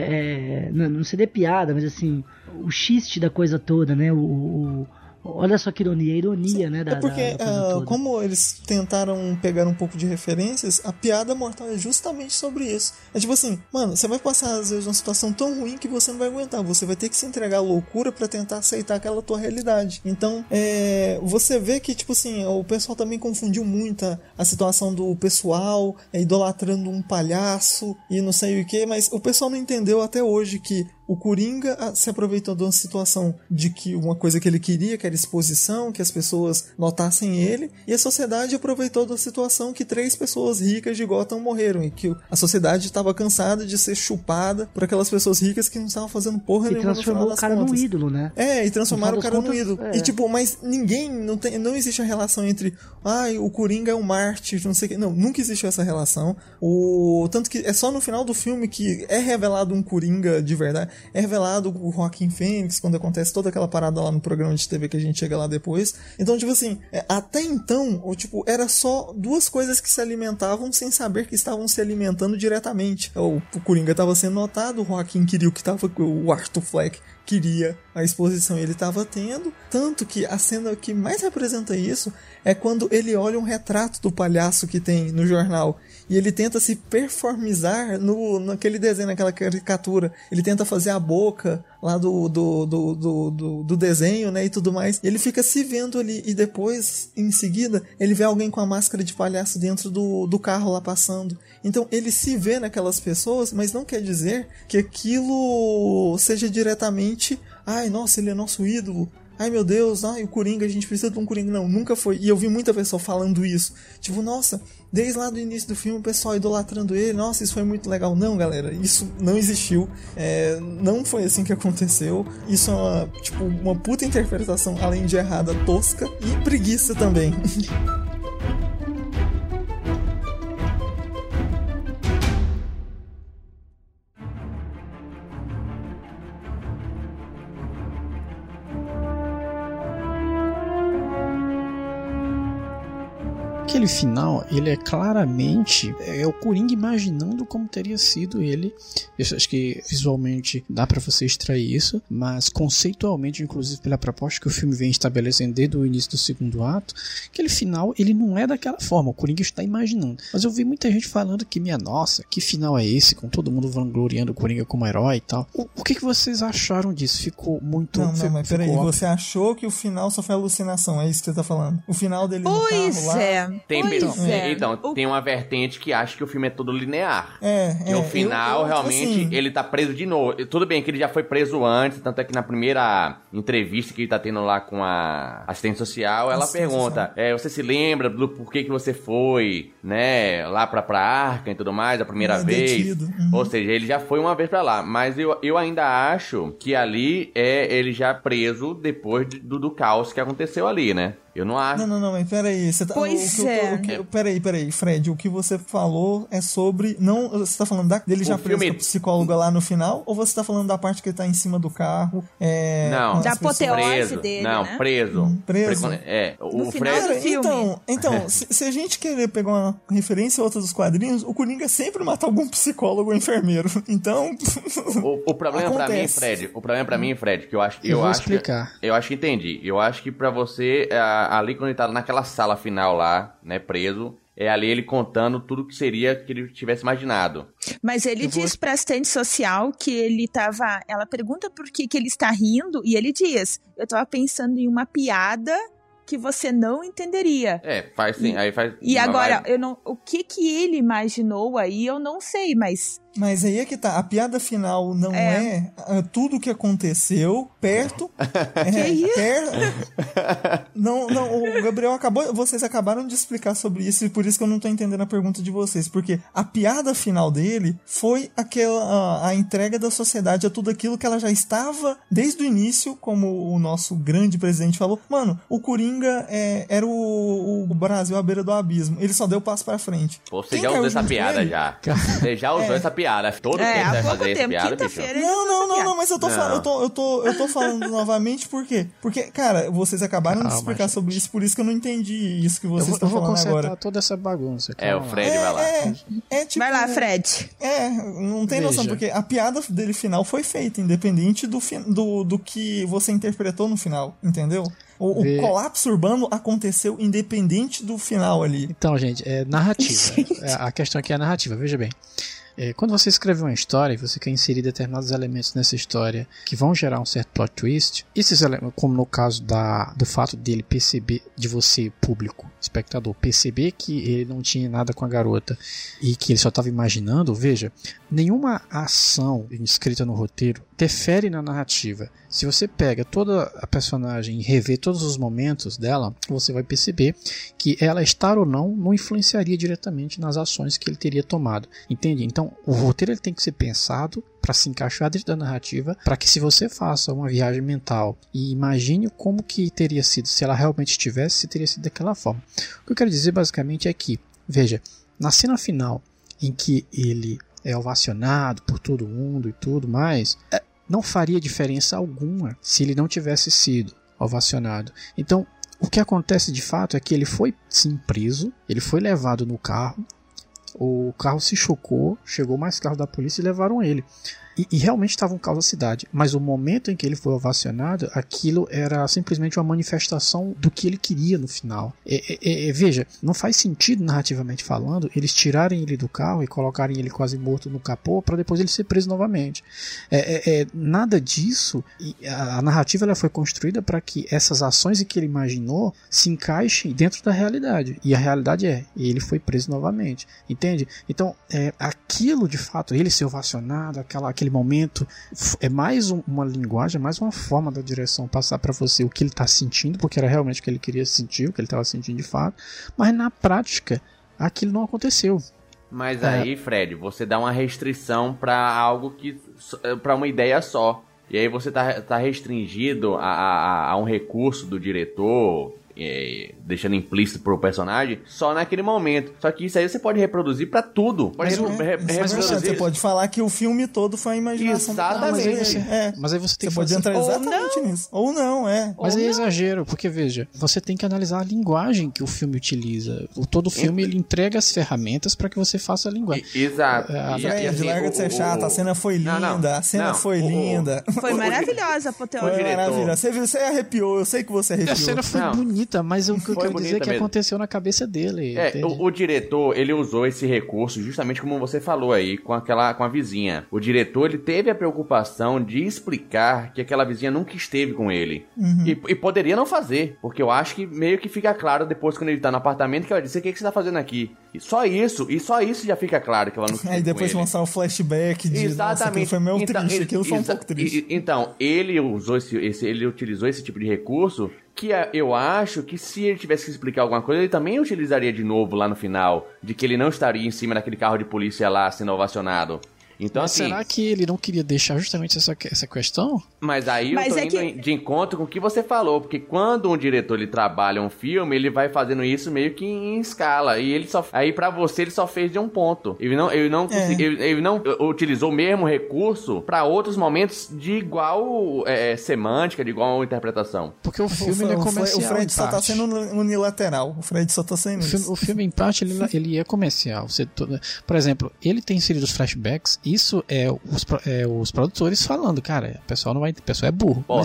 é, não, não seria piada, mas assim, o xiste da coisa toda, né? O, o, olha só que ironia, a ironia, né? Da, é porque, da, da uh, como eles tentaram pegar um pouco de referências, a piada mortal é justamente sobre isso. É tipo assim, mano, você vai passar às vezes uma situação tão ruim que você não vai aguentar, você vai ter que se entregar à loucura pra tentar aceitar aquela tua realidade. Então, é, você vê que, tipo assim, o pessoal também confundiu muito a, a situação do pessoal, é, idolatrando um palhaço e não sei o que, mas o pessoal não entendeu até hoje que o Coringa se aproveitou de uma situação de que uma coisa que ele queria, que era exposição, que as pessoas notassem ele, e a sociedade aproveitou da situação que três pessoas ricas de Gotham morreram, e que a sociedade estava cansada de ser chupada por aquelas pessoas ricas que não estavam fazendo porra e nenhuma. E transformou o cara contas. no ídolo, né? É, e transformaram o cara contas, no ídolo. É. E tipo, mas ninguém, não, tem, não existe a relação entre, ai, o Coringa é um mártir, não sei o que. Não, nunca existiu essa relação. O, tanto que é só no final do filme que é revelado um Coringa de verdade. É revelado o Joaquin Phoenix, quando acontece toda aquela parada lá no programa de T V que a gente chega lá depois. Então, tipo assim, até então, ou, tipo, era só duas coisas que se alimentavam sem saber que estavam se alimentando diretamente. O, o Coringa estava sendo notado, o Joaquin queria o que tava, o Arthur Fleck queria a exposição, ele estava tendo, tanto que a cena que mais representa isso é quando ele olha um retrato do palhaço que tem no jornal e ele tenta se performizar no, naquele desenho, naquela caricatura, ele tenta fazer a boca lá do, do, do, do, do, do desenho, né, e tudo mais, ele fica se vendo ali, e depois, em seguida, ele vê alguém com a máscara de palhaço dentro do, do carro lá passando. Então ele se vê naquelas pessoas, mas não quer dizer que aquilo seja diretamente, ai, nossa, ele é nosso ídolo, ai meu Deus, ai, o Coringa, a gente precisa de um Coringa. Não, nunca foi. E eu vi muita pessoa falando isso, tipo, nossa, desde lá do início do filme o pessoal idolatrando ele, nossa, isso foi muito legal. Não, galera, isso não existiu, é, não foi assim que aconteceu. Isso é uma, tipo, uma puta interpretação, além de errada, tosca e preguiça também. Aquele final, ele é claramente é o Coringa imaginando como teria sido ele. Eu acho que visualmente dá pra você extrair isso, mas conceitualmente, inclusive pela proposta que o filme vem estabelecendo desde o início do segundo ato, aquele final, ele não é daquela forma, o Coringa está imaginando. Mas eu vi muita gente falando que, minha nossa, que final é esse? Com todo mundo vangloriando o Coringa como herói e tal. O, o que, que vocês acharam disso? Ficou muito... Não, não, ficou, mas peraí, você achou que o final só foi alucinação, é isso que você tá falando? O final dele pois no carro lá... é. Tem, Pois pessoas- é. Então, O- tem uma vertente que acha que o filme é todo linear. É, Que é, o final, eu- eu, realmente, assim, ele tá preso de novo. Tudo bem que ele já foi preso antes, tanto é que na primeira entrevista que ele tá tendo lá com a assistente social, ela Assistente pergunta, é, você se lembra do porquê que você foi, né, lá pra, pra Arca e tudo mais, a primeira É, vez? detido, uhum. Ou seja, ele já foi uma vez pra lá. Mas eu, eu ainda acho que ali é ele já preso depois de- do, do caos que aconteceu ali, né? Eu não acho. Não, não, não, mas peraí. Você tá, Pois o que eu tô- é. o que- peraí, peraí, Fred. O que você falou é sobre. Não, você tá falando da, dele já O preso filme- com a psicóloga lá no final? Ou você tá falando da parte que ele tá em cima do carro? É, Não. com as Da pessoas- apoteose preso. dele, Não, né? preso. Hum, preso. Pre- É, o No final Fred. do filme. Então, então se, se a gente querer pegar uma referência ou outra dos quadrinhos, o Coringa sempre mata algum psicólogo ou enfermeiro. Então. O, o problema pra mim, Acontece. Fred, o problema pra mim, Fred, que eu acho que Eu eu, vou acho explicar. Que, eu acho que entendi. Eu acho que pra você, a- ali quando ele tá naquela sala final lá, né, preso, é ali ele contando tudo que seria que ele tivesse imaginado. Mas ele Eu vou- diz pra assistente social que ele tava. Ela pergunta por que, que ele está rindo e ele diz: eu tava pensando em uma piada que você não entenderia. É, faz sim, aí faz. E mas agora, vai- eu não, o que que ele imaginou aí, eu não sei, mas Mas aí é que tá. A piada final não é, É. ah, tudo que aconteceu perto. é, Que isso? per- não, não, o Gabriel acabou. Vocês acabaram de explicar sobre isso e por isso que eu não tô entendendo a pergunta de vocês. Porque a piada final dele foi aquela. A, a entrega da sociedade a tudo aquilo que ela já estava desde o início, como o nosso grande presidente falou. Mano, o Coringa é, era o, o Brasil à beira do abismo. Ele só deu passo pra frente. Pô, você Quem já caiu usou essa junto com piada ele? já. Você já usou essa piada. Todo é, tempo há você vai pouco fazer essa tempo, piada, bicho. quinta-feira. ele Não, não, usou não, essa não, mas eu tô, Não. falando, eu, tô, eu, tô, eu tô falando novamente por quê? Porque, cara, vocês acabaram de Calma, explicar gente. sobre isso, por isso que eu não entendi isso que Eu vocês vou, eu estão vou falando consertar agora. toda essa bagunça. É, o calma lá. Fred vai lá. É, é, tipo, Vai lá, Fred. É, não tem noção, Veja. porque a piada dele final foi feita, independente do, fi- do, do que você interpretou no final, entendeu? O, o Vê. colapso urbano aconteceu independente do final ali. Então, gente, é narrativa. É, a questão aqui é a narrativa, veja bem. É, quando você escreve uma história e você quer inserir determinados elementos nessa história que vão gerar um certo plot twist, esses elementos, como no caso da, do fato dele perceber, de você, público, espectador, perceber que ele não tinha nada com a garota e que ele só estava imaginando, veja, nenhuma ação escrita no roteiro interfere na narrativa. Se você pega toda a personagem e rever todos os momentos dela, você vai perceber que ela estar ou não não influenciaria diretamente nas ações que ele teria tomado. Entende? Então, o roteiro ele tem que ser pensado para se encaixar dentro da narrativa, para que se você faça uma viagem mental e imagine como que teria sido se ela realmente estivesse, se teria sido daquela forma. O que eu quero dizer basicamente é que, veja, na cena final em que ele é ovacionado por todo mundo e tudo mais, é, não faria diferença alguma se ele não tivesse sido ovacionado. Então, o que acontece de fato é que ele foi sim preso, ele foi levado no carro, o carro se chocou, chegou mais carro da polícia e levaram ele. E, e realmente estava um caos na cidade. Mas o momento em que ele foi ovacionado, aquilo era simplesmente uma manifestação do que ele queria no final. É, é, é, veja, não faz sentido, narrativamente falando, eles tirarem ele do carro e colocarem ele quase morto no capô para depois ele ser preso novamente. É, é, é, nada disso. A, a narrativa ela foi construída para que essas ações que ele imaginou se encaixem dentro da realidade. E a realidade é, ele foi preso novamente. Entende? Então, é, aquilo de fato, ele ser ovacionado, aquela aquele momento é mais um, uma linguagem, é mais uma forma da direção passar para você o que ele está sentindo, porque era realmente o que ele queria sentir, o que ele estava sentindo de fato, mas na prática aquilo não aconteceu. Mas É. aí, Fred, você dá uma restrição pra algo que. Pra uma ideia só. E aí você tá, tá restringido a, a, a um recurso do diretor. É, deixando implícito pro personagem só naquele momento. Só que isso aí você pode reproduzir pra tudo. Pode Mas re- o- re- Isso é verdade, reproduzir. você pode falar que o filme todo foi a imaginação do cara, Exatamente. mas aí Mas aí você- você, é, mas aí você tem você que pode fazer- entrar Ou exatamente nisso. Ou não, é. Mas Ou é não. exagero, porque veja, você tem que analisar a linguagem que o filme utiliza. O, todo filme ele entrega as ferramentas para que você faça a linguagem. E- Exato. É, E- Fred, e assim, larga de o- ser o- chata, a cena foi linda, Não, não, a cena não, foi o- o- linda. Foi o- o- maravilhosa a Foi apoteose. diretor- maravilhosa. Você, viu, você arrepiou, eu sei que você A arrepiou. cena foi Não. bonita, bonita, mas o que eu Foi quero dizer é que mesmo. aconteceu na cabeça dele. É, o, o diretor, ele usou esse recurso justamente como você falou aí, com aquela, com a vizinha. O diretor, ele teve a preocupação de explicar que aquela vizinha nunca esteve com ele. Uhum. E, e poderia não fazer, porque eu acho que meio que fica claro depois quando ele tá no apartamento que ela disse, o que, que você tá fazendo aqui? E só isso, e só isso já fica claro que ela não esteve Aí depois com ele. lançar o flashback de, Exatamente. nossa, aquilo foi meio então, triste, aquilo foi um exa- pouco triste. e, então, ele usou esse, esse, ele utilizou esse tipo de recurso que eu acho que se ele tivesse que explicar alguma coisa, ele também utilizaria de novo lá no final, de que ele não estaria em cima daquele carro de polícia lá sendo ovacionado. Então, mas assim, será que ele não queria deixar justamente essa, essa questão? Mas aí Mas eu tô é indo que... de encontro com o que você falou, porque quando um diretor ele trabalha um filme, ele vai fazendo isso meio que em escala, e ele só aí pra você ele só fez de um ponto. Ele não ele não, É. consegui, ele, ele não utilizou o mesmo recurso pra outros momentos de igual é, semântica, de igual interpretação. Porque o filme o, ele é o, comercial. o Fred em só tá parte. sendo unilateral. O Fred só tá sendo O filme, isso. o filme, em parte, ele, ele é comercial. Você, por exemplo, ele tem inserido os flashbacks. Isso é os, é os produtores falando, cara, o pessoal não vai, o pessoal é burro. Mas,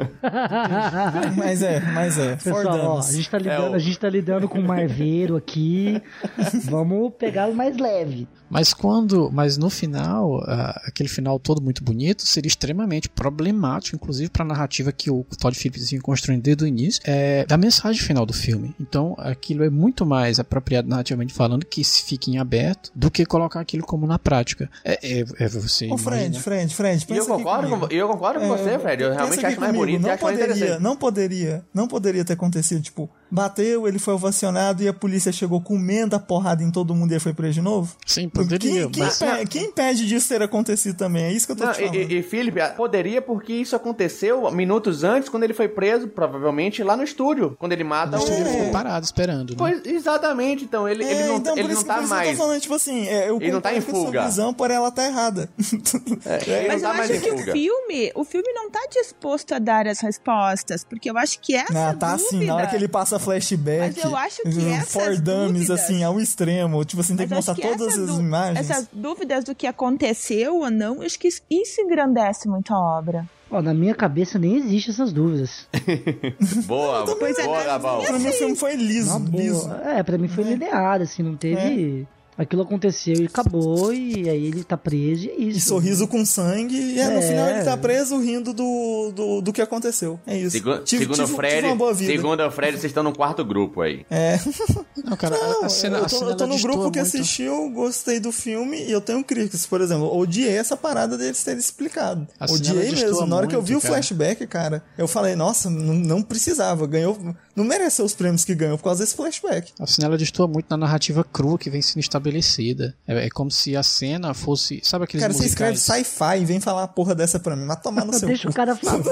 Mas é, mas é. Pessoal, For ó, a dummies. gente tá lidando, É o- a gente tá lidando com um marveiro aqui. Vamos pegá-lo mais leve. Mas quando, mas no final, uh, aquele final todo muito bonito, seria extremamente problemático, inclusive para a narrativa que o Todd Phillips vinha construindo desde o início, é, da mensagem final do filme. Então, aquilo é muito mais apropriado narrativamente falando que se fique em aberto do que colocar aquilo como na prática. É, é, é você. Ô, Fred, imagina. Fred, Fred, e eu pensa aqui concordo com, comigo. eu concordo com É, você, Fred. Eu pensa realmente aqui acho mais comigo, bonito e não acho mais poderia, interessante. não poderia, não poderia ter acontecido, tipo, bateu, ele foi ovacionado e a polícia chegou comendo a porrada em todo mundo e ele foi preso de novo? Sim, poderia. Quem, quem, mas- impede, quem impede disso ter acontecido também? É isso que eu tô Não, te falando. e, e, e Felipe, poderia porque isso aconteceu minutos antes, quando ele foi preso, provavelmente lá no estúdio, quando ele mata O o... estúdio ficou parado esperando, né? Pois, exatamente, então ele, É, ele não, então, por ele isso não que- tá por isso que eu mais... tô falando, tipo assim, é, eu Ele não tá em concordo com a fuga. sua visão, porém ela tá errada. Ele Mas não eu tá mais acho em que o fuga. filme, o filme não tá disposto a dar as respostas, porque eu acho que essa Ah, tá dúvida... assim, na hora que ele passa flashback, Mas eu acho que uh, essas for dummies, dúvidas- assim, ao extremo, tipo assim, tem que Mas mostrar acho que todas essa as du- imagens. Essas dúvidas do que aconteceu ou não, eu acho que isso, isso engrandece muito a obra. Ó, na minha cabeça nem existe essas dúvidas. Boa, Pois é, boa, né? Gabal. Pra mim o filme foi liso, Na boa. liso. É, pra mim foi linear, assim, não teve... Aquilo aconteceu e acabou, e aí ele tá preso e é isso. E sorriso com sangue, e é, no É. final ele tá preso rindo do, do, do que aconteceu. É isso. Segu- Tive- segundo o tive- Fred, tive uma boa vida. segundo o Fred, vocês estão no quarto grupo aí. É. Não, cara, a- Não, a cena, eu a tô, cena eu tô ela no destoa grupo que muito. assistiu, gostei do filme e eu tenho críticas. Por exemplo, odiei essa parada deles terem explicado. A cena Odiei destoa mesmo. Na hora que eu vi muito, o cara. flashback, cara, eu falei, nossa, não, não precisava. Ganhou. Não mereceu os prêmios que ganhou por causa desse flashback. A cena ela destoa muito na narrativa crua que vem sendo estabelecida. É, é como se a cena fosse... Sabe aqueles Cara, você escreve musicais... sci-fi e vem falar a porra dessa pra mim. Mas tomar no seu Deixa cu. o cara falar.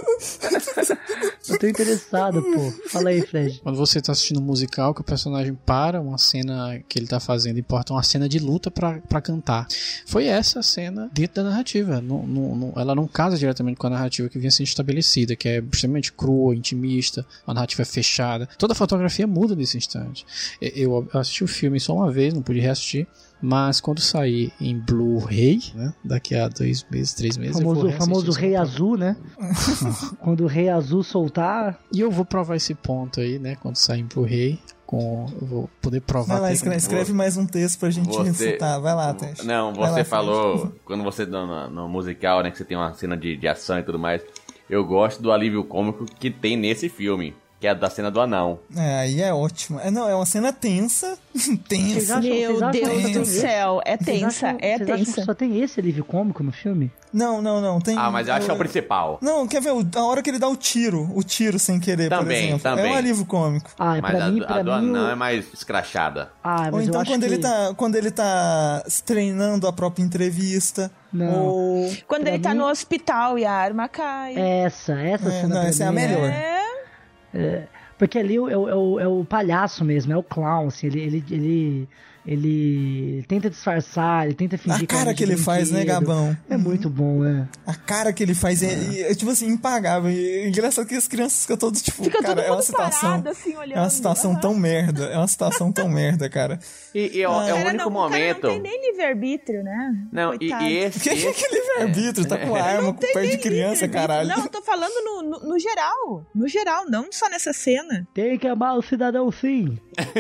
Eu tô interessado, pô. Fala aí, Fred. Quando você tá assistindo um musical que o personagem para uma cena que ele tá fazendo, importa uma cena de luta pra, pra cantar. Foi essa a cena dentro da narrativa. Não, não, não, ela não casa diretamente com a narrativa que vinha sendo estabelecida, que é extremamente crua, intimista, uma narrativa fechada. Toda a fotografia muda nesse instante. Eu, eu assisti o filme só uma vez, não pude reassistir, mas quando sair em Blu-ray, né, daqui a dois meses, três meses, O eu vou famoso, reassistir famoso essa Rei fotografia. Azul, né? Quando o Rei Azul soltar, E eu vou provar esse ponto aí, né, quando sair em Blu-ray, com, eu vou poder provar. Vai lá, que- escreve, escreve mais um texto pra gente Você- refutar. Vai lá, Teste. Não, Vai você lá, falou, quando você no, no- no musical, né, que você tem uma cena de, de ação e tudo mais, eu gosto do alívio cômico que tem nesse filme, que é a da cena do anão. É, aí é ótimo. É, não, é uma cena tensa. Vocês tensa. acham- Meu vocês acham Deus que do esse- céu, é vocês tensa, acham- é vocês acham que tensa. só tem esse alívio cômico no filme? Não, não, não. Tem, Ah, mas eu acho que é o principal. Não, quer ver? o- A hora que ele dá o tiro, o tiro sem querer, por Também, exemplo. também. É um alívio cômico. Ah, Mas pra a, mim, a pra do mim... anão o- é mais escrachada. Ah, mas Ou eu então acho quando que... ele tá quando ele tá treinando a própria entrevista. Não. Ou... Quando Pra ele tá mim- no hospital e a arma cai. Essa, essa É, cena não, pra essa é a mim melhor. É. Porque ali é o, é, o, é o palhaço mesmo, é o clown, assim, ele, ele, ele, Ele tenta disfarçar, ele tenta fingir A que é cara um que ele faz, né, Gabão? É muito bom, né? A cara que ele faz é, é tipo assim, impagável. E é engraçado que as crianças ficam todas, tipo, Fica cara, todo é uma mundo situação. parado, assim, olhando. É uma situação Uhum. tão merda. É uma situação tão merda, cara. E, e é, o- é o Cara, único não, momento. O cara não tem nem livre-arbítrio, né? Não, e, Coitado. e esse. Que que é esse- aquele livre-arbítrio? Tá com arma, com pé de criança, Livre-arbítrio. caralho. Não, eu tô falando no, no, no geral. No geral, não só nessa cena. Tem que amar o cidadão, sim.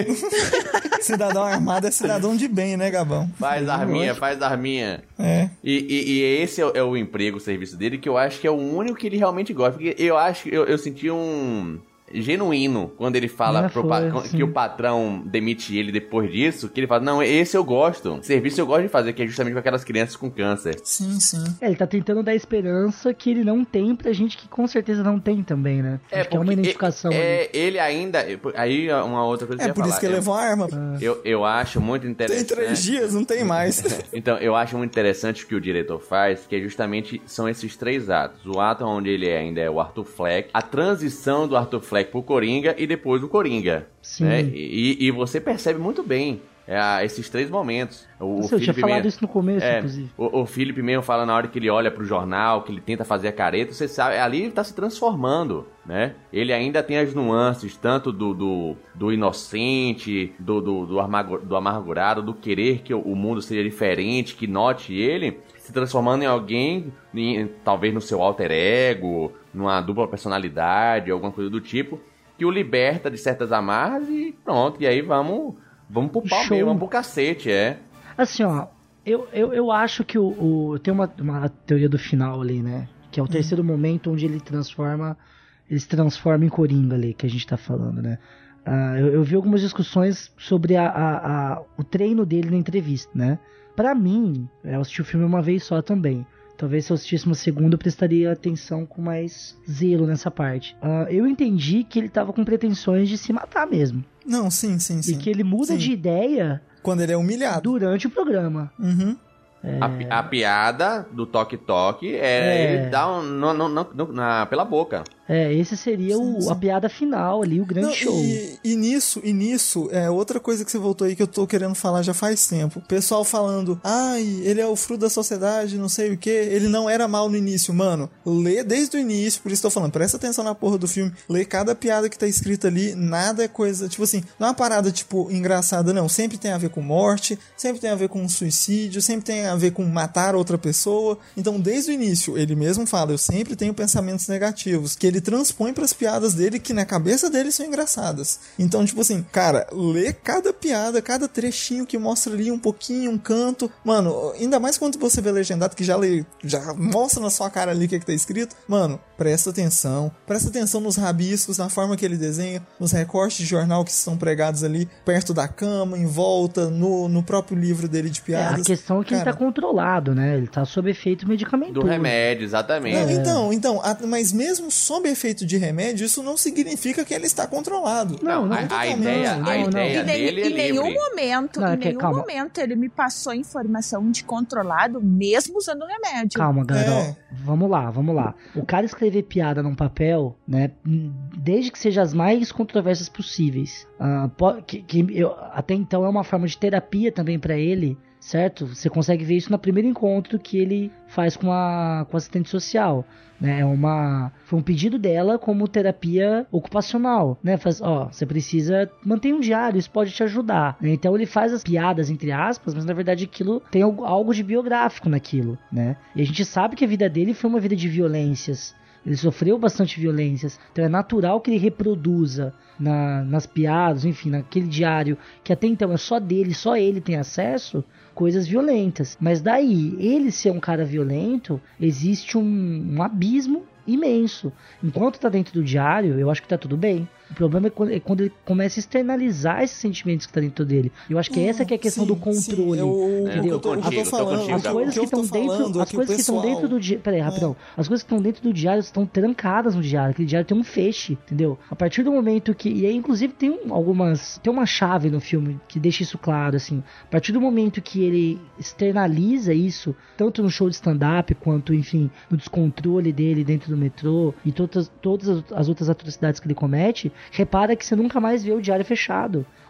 Cidadão armado é cidadão de bem, né, Gabão? Faz arminha, faz arminha. É. E, e, e esse é o, é o emprego, o serviço dele, que eu acho que é o único que ele realmente gosta. Porque eu acho, eu, eu senti um genuíno quando ele fala É, pro foi, pa- sim. que o patrão demite ele depois disso, que ele fala, não, esse eu gosto. Serviço eu gosto de fazer, que é justamente com aquelas crianças com câncer. Sim, sim. É, ele tá tentando dar esperança que ele não tem pra gente que com certeza não tem também, né? Acho que é uma porque identificação e- ali. É, ele ainda... Aí uma outra coisa que É eu ia por falar. isso que ele eu, levou a arma. eu, eu acho muito Tem interessante... três dias, não tem mais. Então, eu acho muito interessante o que o diretor faz, que é justamente, são esses três atos. O ato onde ele ainda é o Arthur Fleck, a transição do Arthur Fleck pro Coringa e depois o Coringa. Sim. Né? E, e você percebe muito bem é, esses três momentos. O, Nossa, o eu tinha Felipe falado mesmo- isso no começo, é, inclusive. O, o Felipe mesmo fala na hora que ele olha pro jornal, que ele tenta fazer a careta, você sabe, ali ele tá se transformando, né? Ele ainda tem as nuances, tanto do, do, do inocente, do, do, do, amargu- do amargurado, do querer que o, o mundo seja diferente, que note ele, se transformando em alguém, em- talvez no seu alter ego, numa dupla personalidade, alguma coisa do tipo, que o liberta de certas amarras e pronto, e aí vamos, vamos pro pau Show. mesmo, vamos pro cacete, é. Assim, ó, eu, eu, eu acho que o, o tem uma, uma teoria do final ali, né? Que é o terceiro momento onde ele transforma, ele se transforma em Coringa ali, que a gente tá falando, né? Ah, eu, eu vi algumas discussões sobre a, a, a- o treino dele na entrevista, né? Pra mim, eu assisti o filme uma vez só também. Talvez se eu assistisse uma segunda eu prestaria atenção com mais zelo nessa parte. Ah, eu entendi que ele tava com pretensões de se matar mesmo. Não, sim, sim, sim. E que ele muda Sim. de ideia Quando ele é humilhado. durante o programa. Uhum. A, pi- a piada do toque-toque é, É. ele dá um, no, no, no- no- na, pela boca. É, esse seria Sim, o, sim. a piada final ali, o grande Não, show. E, e nisso, e nisso, é outra coisa que você voltou aí que eu tô querendo falar já faz tempo. Pessoal falando, ai, ele é o fruto da sociedade, não sei o que. Ele não era mal no início, mano. Lê desde o início, por isso tô falando, presta atenção na porra do filme. Lê cada piada que tá escrita ali, nada é coisa, tipo assim, não é uma parada, tipo, engraçada, não. Sempre tem a ver com morte, sempre tem a ver com suicídio, sempre tem a ver com matar outra pessoa. Então, desde o início, ele mesmo fala, eu sempre tenho pensamentos negativos, que ele transpõe pras piadas dele, que na cabeça dele são engraçadas. Então, tipo assim, cara, lê cada piada, cada trechinho que mostra ali um pouquinho, um canto. Mano, ainda mais quando você vê legendado, que já lê, já mostra na sua cara ali o que, é que tá escrito. Mano, presta atenção. Presta atenção nos rabiscos, na forma que ele desenha, nos recortes de jornal que estão pregados ali, perto da cama, em volta, no, no próprio livro dele de É, piadas. a questão é que Cara, ele tá controlado, né? Ele tá sob efeito medicamentoso. Do remédio, exatamente. Não, então, então, a- mas mesmo sob efeito de remédio, isso não significa que ele está controlado. Não, não, a, a totalmente. ideia, Não, a não. ideia Em, nem- dele é em nenhum livre. momento, Não, é em que- nenhum calma. momento ele me passou informação de controlado, mesmo usando remédio. Calma, galera. É. ó, Vamos lá, vamos lá. O cara escrever piada num papel, né? Desde que seja as mais controversas possíveis. ah, po- que, que eu- até então é uma forma de terapia também pra ele, certo? Você consegue ver isso no primeiro encontro que ele faz com a, com a assistente social. Né, é uma, foi um pedido dela como terapia ocupacional, né? Faz, ó, você precisa manter um diário, isso pode te ajudar. Né? Então ele faz as piadas entre aspas, mas na verdade aquilo tem algo, algo de biográfico naquilo, né? E a gente sabe que a vida dele foi uma vida de violências. Ele sofreu bastante violências, então é natural que ele reproduza na, nas piadas, enfim, naquele diário que até então é só dele, só ele tem acesso, coisas violentas. Mas daí, ele ser um cara violento, existe um, um abismo imenso. Enquanto tá dentro do diário, eu acho que tá tudo bem. O problema é quando, é quando ele começa a externalizar esses sentimentos que tá dentro dele. Eu acho que essa que é a questão Sim, do controle. sim, eu- É, o que eu tô tô, o que eu contigo, tô tô falando, contigo, As Gabo. coisas o que eu tô estão dentro, falando é as que o coisas que estão pessoal- dentro do diário, peraí, rapidão. As coisas que estão dentro do diário estão trancadas no diário. Aquele diário tem um feixe, entendeu? A partir do momento que, e aí inclusive tem um, algumas, tem uma chave no filme que deixa isso claro, assim. A partir do momento que ele externaliza isso, tanto no show de stand-up quanto, enfim, no descontrole dele dentro do metrô e todas, todas as outras atrocidades que ele comete, repara que você nunca mais vê o diário fechado.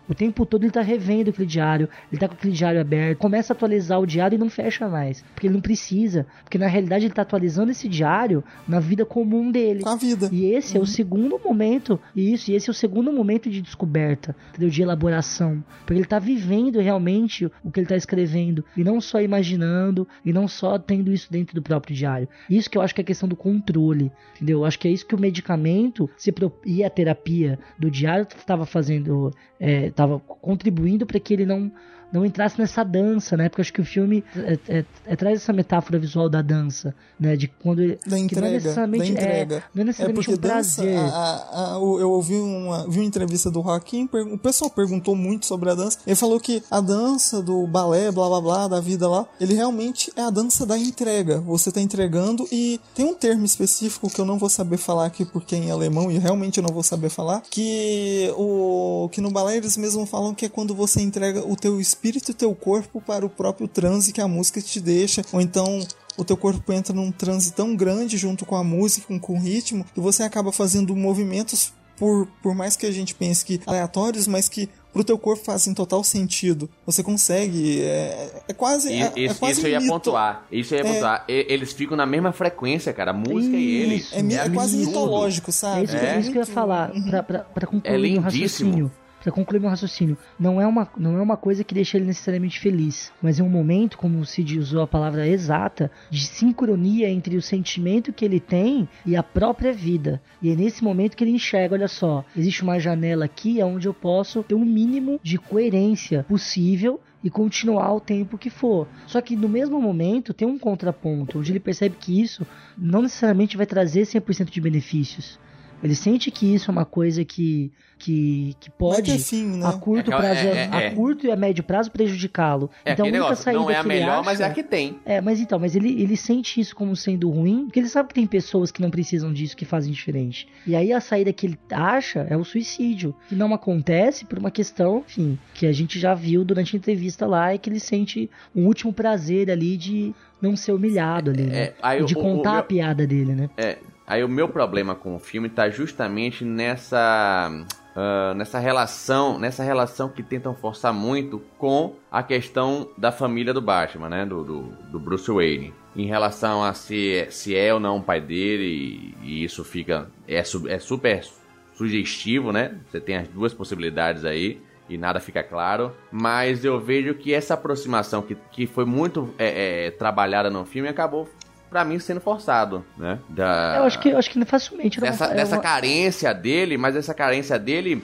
O tempo todo ele tá revendo aquele diário, ele tá com aquele diário aberto, começa a atualizar o diário e não fecha mais, porque ele não precisa, porque na realidade ele tá atualizando esse diário na vida comum dele. Com a vida. E esse uhum. é o segundo momento, isso, e esse é o segundo momento de descoberta, entendeu? De elaboração, porque ele tá vivendo realmente o que ele tá escrevendo, e não só imaginando, e não só tendo isso dentro do próprio diário. Isso que eu acho que é a questão do controle, entendeu? Eu acho que é isso que o medicamento se pro... e a terapia do diário estava fazendo, estava é, contribuindo para que ele não não entrasse nessa dança, né? Porque eu acho que o filme é, é, é, traz essa metáfora visual da dança, né? De quando ele, da entrega, não é necessariamente, da entrega. É, não é necessariamente é um prazer. Dança, a, a, a, eu ouvi uma, vi uma entrevista do Joaquim, o pessoal perguntou muito sobre a dança. Ele falou que a dança do balé, blá blá blá, da vida lá, ele realmente é a dança da entrega. Você tá entregando e tem um termo específico que eu não vou saber falar aqui porque é em alemão e realmente eu não vou saber falar, que o que no balé eles mesmos falam que é quando você entrega o teu espírito e teu corpo para o próprio transe que a música te deixa, ou então o teu corpo entra num transe tão grande junto com a música, com, com o ritmo, que você acaba fazendo movimentos, por, por mais que a gente pense que aleatórios, mas que pro teu corpo fazem total sentido. Você consegue, é, é quase e, é, isso, é quase isso eu ia mito. pontuar, isso eu ia É. pontuar. E, eles ficam na mesma frequência, cara, a música e ele. É, é, é quase absurdo. mitológico, sabe? É isso, É. é isso que eu ia falar, pra, pra, pra concluir É o lindíssimo. raciocínio. Pra concluir meu raciocínio, não é, uma, não é uma coisa que deixa ele necessariamente feliz, mas é um momento, como o Cid usou a palavra exata, de sincronia entre o sentimento que ele tem e a própria vida. E é nesse momento que ele enxerga, olha só, existe uma janela aqui onde eu posso ter um mínimo de coerência possível e continuar o tempo que for. Só que no mesmo momento tem um contraponto, onde ele percebe que isso não necessariamente vai trazer cem por cento de benefícios. Ele sente que isso é uma coisa que, que, que pode, Mas, enfim, né? a curto É, prazo, é, é, é. a curto e a médio prazo, prejudicá-lo. É Então, a aquele única negócio, saída não é a que ele melhor, acha, mas é a que tem. É, mas então, mas ele, ele sente isso como sendo ruim, porque ele sabe que tem pessoas que não precisam disso, que fazem diferente. E aí a saída que ele acha é o suicídio, que não acontece por uma questão, enfim, que a gente já viu durante a entrevista lá, e que ele sente um último prazer ali de não ser humilhado ali, né? É, aí E de o- contar o meu- a piada dele, né? É, aí o meu problema com o filme tá justamente nessa ah, nessa relação, nessa relação que tentam forçar muito com a questão da família do Batman, né, do, do, do Bruce Wayne, em relação a se, se é ou não o pai dele, e, e isso fica é, su- é super sugestivo, né? Você tem as duas possibilidades aí e nada fica claro, mas eu vejo que essa aproximação que, que foi muito é, é, trabalhada no filme acabou, pra mim, sendo forçado, né? Da... Eu acho que, eu acho que facilmente era dessa, uma, era dessa uma... carência dele, mas essa carência dele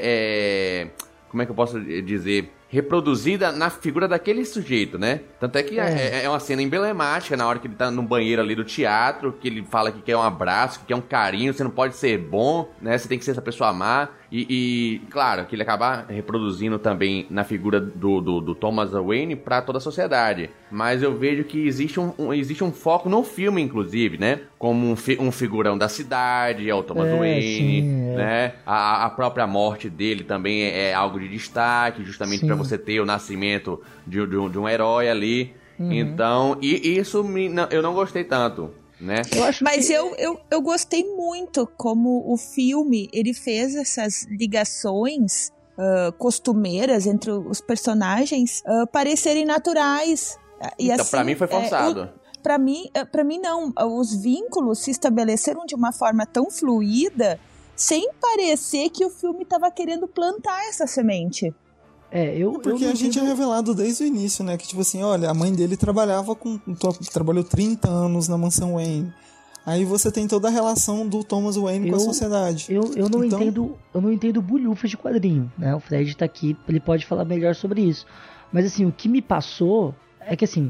é, é- como é que eu posso dizer? Reproduzida na figura daquele sujeito, né? Tanto é que é. é, é uma cena emblemática na hora que ele tá no banheiro ali do teatro, que ele fala que quer um abraço, que quer um carinho, você não pode ser bom, né? Você tem que ser essa pessoa má. E, e claro, que ele acaba reproduzindo também na figura do, do, do Thomas Wayne pra toda a sociedade. Mas eu vejo que existe um, um, existe um foco no filme, inclusive, né? Como um, fi, um figurão da cidade, é o Thomas É, Wayne, sim, é. né? A, a própria morte dele também é, é algo de destaque, justamente Sim. pra você ter o nascimento de, de, um, de um herói ali. Uhum. Então, e isso me, não, eu não gostei tanto, né? Eu acho Mas que... eu, eu, eu gostei muito como o filme ele fez essas ligações uh, costumeiras entre os personagens uh, parecerem naturais. E Então, assim, pra mim foi forçado. É, o, pra, mim, uh, pra mim, não. Os vínculos se estabeleceram de uma forma tão fluida, sem parecer que o filme estava querendo plantar essa semente. É, eu, É porque eu a gente é entendo- revelado desde o início, né? Que tipo assim, olha, a mãe dele trabalhava com. trabalhou trinta anos na mansão Wayne. Aí você tem toda a relação do Thomas Wayne com a Eu- sociedade. Eu, eu não Então- entendo, eu não entendo bulhufas de quadrinho, né? O Fred tá aqui, ele pode falar melhor sobre isso. Mas assim, o que me passou é que assim,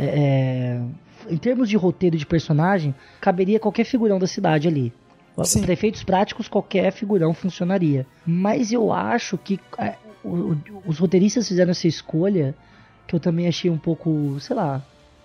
é, é, em termos de roteiro de personagem, caberia qualquer figurão da cidade ali. Sim. Para efeitos práticos, qualquer figurão funcionaria. Mas eu acho que é, o- o- os roteiristas fizeram essa escolha que eu também achei um pouco, sei lá, né?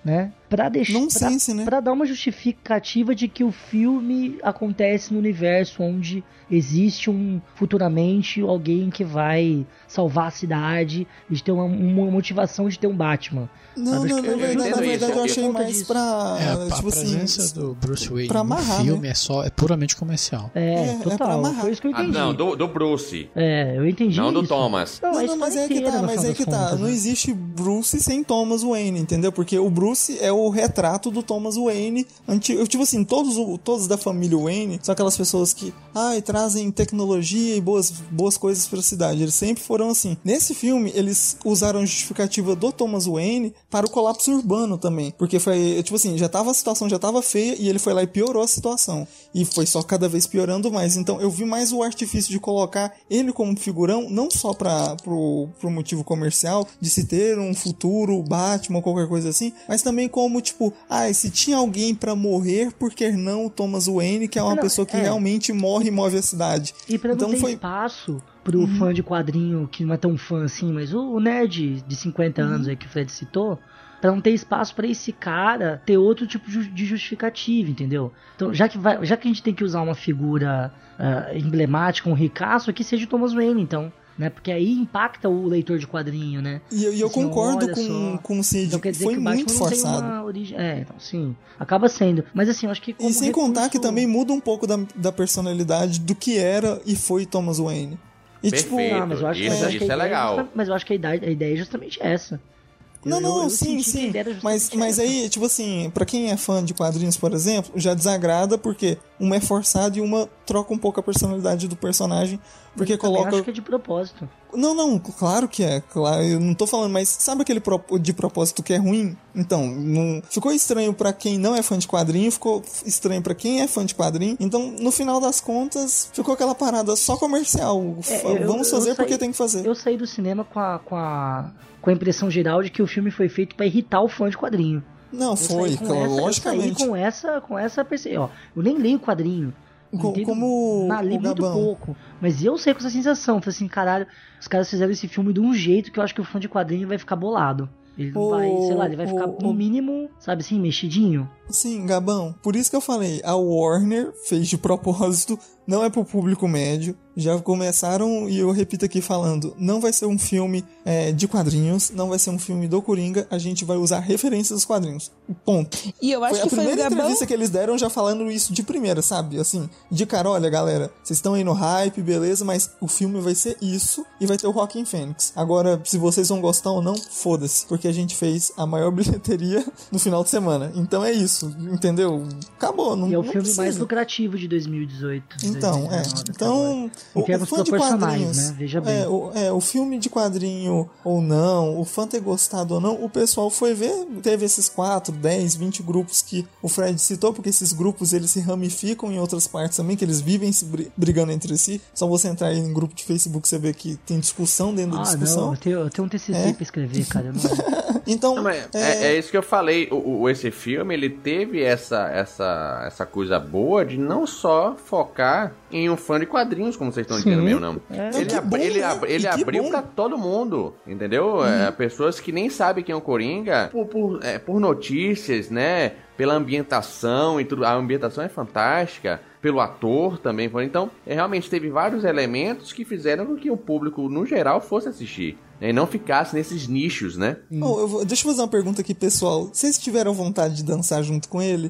pra deixar... Nonsense, pra, né? pra dar uma justificativa de que o filme acontece no universo onde existe um, futuramente, alguém que vai salvar a cidade e de ter uma, uma motivação de ter um Batman. Não, Sabe? não, Eu- na eu verdade, na entendo verdade isso, eu achei por conta mais disso. pra, É, a, tipo a assim, presença do Bruce Wayne pra no amarrar, filme né? é, só, é puramente comercial. É, É, é pra total. amarrar. Foi isso que eu Ah, entendi. não, do, do Bruce. É, eu entendi Não do isso. Thomas. Não, Não, a não, mas história é que inteira, tá, no mas final é que das tá. contas, Não né? existe Bruce sem Thomas Wayne, entendeu? Porque o Bruce é o retrato do Thomas Wayne antigo. Tipo assim, todos, o- todos da família Wayne são aquelas pessoas que, ai, trazem tecnologia e boas, boas coisas pra cidade. Eles sempre foram assim. Nesse filme, eles usaram a justificativa do Thomas Wayne para o colapso urbano também. Porque foi, tipo assim, já tava, a situação já tava feia e ele foi lá e piorou a situação. E foi só cada vez piorando mais. Então eu vi mais o artifício de colocar ele como figurão, não só pra, pro, pro motivo comercial, de se ter um futuro Batman ou qualquer coisa assim, mas também como, tipo, ah, se tinha alguém pra morrer, por que não o Thomas Wayne, que é uma Não, pessoa que é. realmente morre e move a cidade. E pra Então não ter foi- espaço pro fã de quadrinho, que não é tão fã assim, mas o, o nerd de cinquenta anos aí que o Fred citou, pra não ter espaço pra esse cara ter outro tipo ju- de justificativa, entendeu? Então, já que, vai, já que a gente tem que usar uma figura ah, emblemática, um ricaço, aqui seja o Thomas Wayne, então. Né? Porque aí impacta o leitor de quadrinho, né? E, eu- e eu Assim, concordo olha com, só. com o Cid, Então quer dizer foi que o Batman muito não tem forçado. uma origem... É, então sim. Acaba sendo. Mas assim, eu acho que como E sem contar que recurso- também muda um pouco da, da personalidade do que era e foi Thomas Wayne. E tipo, Perfeito. Ah, mas eu acho, Isso- mas eu acho que isso a é ideia legal. justa- mas eu acho que a ideia, a ideia é justamente essa. Não, Eu- não, eu- eu sim, senti que a sim. ideia era Mas, justamente mas essa. aí, tipo assim, pra quem é fã de quadrinhos, por exemplo, já desagrada porque uma é forçada e uma troca um pouco a personalidade do personagem. Porque Eu também coloca. acho que é de propósito. Não, não, claro que é. Claro, eu não tô falando, mas sabe aquele pro- de propósito que é ruim? Então, não... ficou estranho pra quem não é fã de quadrinho, ficou estranho pra quem é fã de quadrinho. Então, no final das contas, ficou aquela parada só comercial. É, Fa- eu- Vamos eu fazer saí- porque tem que fazer. Eu saí do cinema com a, com a, com a impressão geral de que o filme foi feito pra irritar o fã de quadrinho. Não, Eu foi, saí com claro, essa, eu logicamente. saí com essa, com essa perce- ó, eu nem leio o quadrinho. Co- entendo como na- li o muito Gabão. pouco. Mas eu sei com essa sensação. Falei assim, caralho, os caras fizeram esse filme de um jeito que eu acho que o fã de quadrinho vai ficar bolado. Ele não O- vai, sei lá, ele vai o- ficar no o- mínimo, sabe assim, mexidinho. Sim, Gabão, por isso que eu falei, a Warner fez de propósito, não é pro público médio. Já começaram, e eu repito aqui falando, não vai ser um filme é, de quadrinhos, não vai ser um filme do Coringa, a gente vai usar referências dos quadrinhos. Ponto. E eu acho Foi a que foi o primeira Gabão... entrevista que eles deram já falando isso de primeira, sabe? Assim, de cara, olha galera, vocês estão aí no hype, beleza, mas o filme vai ser isso e vai ter o Joaquin Phoenix. Agora, se vocês vão gostar ou não, foda-se, porque a gente fez a maior bilheteria no final de semana. Então é isso, entendeu? Acabou, não E é o não filme precisa. mais lucrativo de dois mil e dezoito. Então, é. dois mil e dezenove, até agora. Então, Em termos fã de proporcionais, quadrinhos, né? Veja bem. É o, é, o filme de quadrinho ou não, o fã ter gostado ou não, o pessoal foi ver, teve esses quatro, dez, vinte grupos que o Fred citou, porque esses grupos eles se ramificam em outras partes também, que eles vivem se bri- brigando entre si. Só você entrar aí em um grupo de Facebook, você vê que tem discussão dentro da Ah, discussão. não, eu tenho, eu tenho um T C C É. pra escrever, cara. Eu não... Então, Não, mas é, é, é isso que eu falei. O, o- esse filme ele teve essa, essa, essa coisa boa de não só focar em um fã de quadrinhos, como vocês estão dizendo mesmo, não. É. Ele, Que ab- bom, ele, né? ab- ele E que abriu bom. pra todo mundo, entendeu? É, pessoas que nem sabem quem é o Coringa, por, por, é, por notícias, né? Pela ambientação e tudo. A ambientação é fantástica. Pelo ator também. Então, é, realmente teve vários elementos que fizeram com que o público, no geral, fosse assistir. Né? E não ficasse nesses nichos, né? oh, eu vou- deixa eu fazer uma pergunta aqui, pessoal. Vocês tiveram vontade de dançar junto com ele?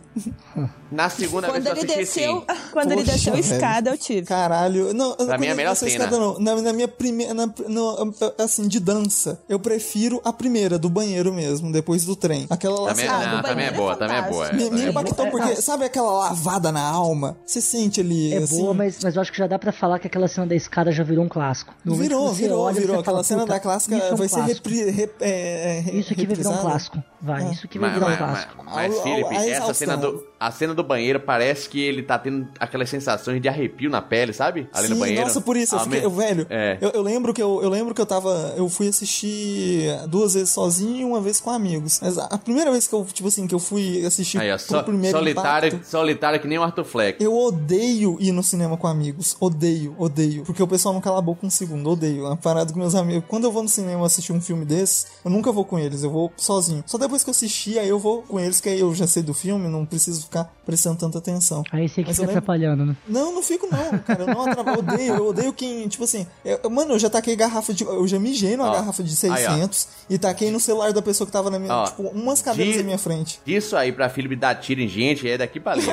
Na segunda Quando vez que ele eu assisti, desceu, sim. quando ele Poxa, desceu a velho. escada, eu tive. Caralho. Não, Pra mim é a melhor essa cena. escada não. Na, na minha primeira. Na, no, assim, de dança. Eu prefiro a primeira, do banheiro mesmo, depois do trem. Aquela lá. Também, Ah, não, do também é banheiro boa, é também é boa. Me, me É impactou boa, é- porque, ah. sabe aquela lavada na alma? Você sente ali, É assim... boa, mas, mas eu acho que já dá pra falar que aquela cena da escada já virou um clássico. No momento Virou, que você virou, olha, virou. você Aquela fala, cena "Puta, da clássica isso é um vai ser clássico. repri, rep, é, é, Isso aqui vai virar um reprisada. clássico. Vai, É. isso aqui vai Mas, virar um mas, clássico. mas, mas Ao- ao- Felipe, a essa cena exaustão. do, a cena do banheiro parece que ele tá tendo aquelas sensações de arrepio na pele, sabe? Ali Sim, no banheiro. Nossa, por isso, eu fiquei, eu, velho, é. eu, eu lembro que eu, eu lembro que eu tava, eu fui assistir duas vezes sozinho e uma vez com amigos. Mas a primeira vez que eu, tipo assim, que eu fui assistir Aí, ó, pro so, primeiro solitário, impacto, solitário que nem o Arthur Fleck. eu odeio ir no cinema com amigos. Odeio, odeio. Porque o pessoal não cala a boca um segundo. Odeio. É uma parada com meus amigos. Quando eu vou no cinema assistir um filme desses, eu nunca vou com eles. Eu vou sozinho. Só depois que eu assistir, aí eu vou com eles, que aí eu já sei do filme, não preciso ficar prestando tanta atenção. Aí você que Mas fica lembro... atrapalhando, né? Não, não fico não, cara. Eu não atrapalho. Eu odeio. Eu odeio quem, tipo assim... Eu, mano, eu já taquei garrafa de... Eu já mijei numa ó, garrafa de seiscentos aí, e taquei no celular da pessoa que tava na minha... Ó, tipo, umas cadeiras de, na minha frente. Isso aí pra Felipe dar tiro em gente é daqui pra ali.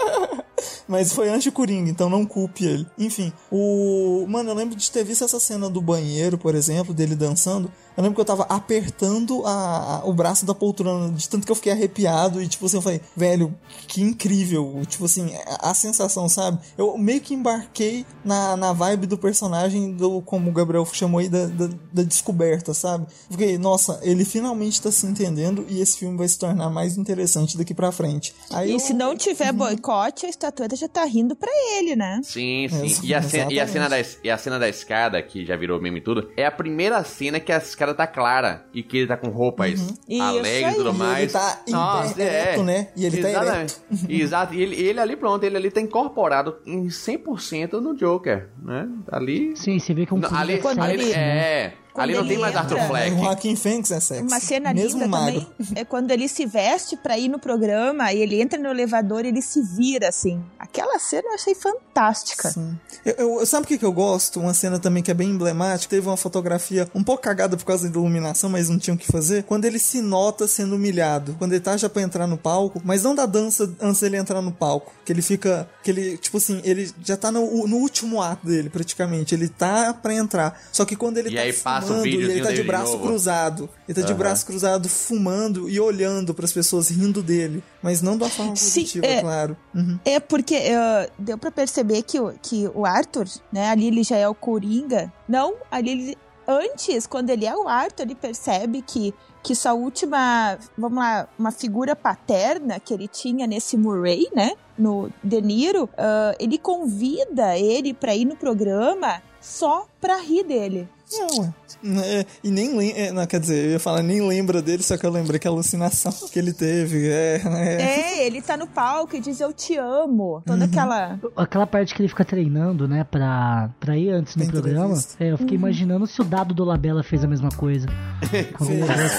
Mas foi antes de Coringa, então não culpe ele. Enfim, o... Mano, eu lembro de ter visto essa cena do banheiro, por exemplo, dele dançando. Eu lembro que eu tava apertando a, a, o braço da poltrona, de tanto que eu fiquei arrepiado. E tipo assim, eu falei, velho, que incrível. Tipo assim, a, a sensação, sabe? Eu meio que embarquei na, na vibe do personagem, do, como o Gabriel chamou aí, da, da, da descoberta, sabe? Fiquei, nossa, ele finalmente tá se entendendo e esse filme vai se tornar mais interessante daqui pra frente. Aí e eu... se não tiver boicote, a estatueta já tá rindo pra ele, né? Sim, sim. Ex- E a, cena, e, a cena da, exatamente. e a cena da escada, que já virou meme e tudo, é a primeira cena que a escada tá clara e que ele tá com roupas Isso alegres e tudo aí. mais. E ele tá Nossa, ereto, é. né? E ele Exatamente. tá ereto. Exato. E ele, ele ali, pronto, ele ali tá incorporado em cem por cento no Joker, né? Ali... Sim, você vê que é um Não, filme ali, Quando ali ele- é... quando Ali não ele tem mais Arthur entra- Fleck. O Joaquin Phoenix é sexy. Uma cena mesmo linda magro. também é quando ele se veste pra ir no programa e ele entra no elevador e ele se vira, assim. Aquela cena eu achei fantástica. Sim. Eu, eu, sabe o que, que eu gosto? Uma cena também que é bem emblemática. Teve uma fotografia um pouco cagada por causa da iluminação, mas não tinha o que fazer. Quando ele se nota sendo humilhado. Quando ele tá já pra entrar no palco, mas não da dança antes dele entrar no palco. Que ele fica... Que ele, tipo assim, ele já tá no, no último ato dele, praticamente. Ele tá pra entrar. Só que quando ele E tá aí passa o fumando, e videozinho ele tá de dele de braço novo. cruzado. Ele tá de Aham. braço cruzado, fumando e olhando pras pessoas, rindo dele. Mas não da forma Sim, positiva, é. claro. Uhum. É porque uh, deu pra perceber que, o- que o Arthur, né, ali ele já é o Coringa. Não, ali ele... Antes, quando ele é o Arthur, ele percebe que, que sua última, vamos lá, uma figura paterna que ele tinha nesse Murray, né, no De Niro, uh, ele convida ele pra ir no programa só pra rir dele. Não, ué. É, e nem lembra. Não, quer dizer, eu ia falar, nem lembra dele, só que eu lembrei que a alucinação que ele teve. É, é. É, ele tá no palco e diz eu te amo. Toda Uhum. aquela... Aquela parte que ele fica treinando, né, pra, pra ir antes no Pra programa. entrevista. É, eu fiquei imaginando se o Dado do Labella fez a mesma coisa. Quando ele Fez,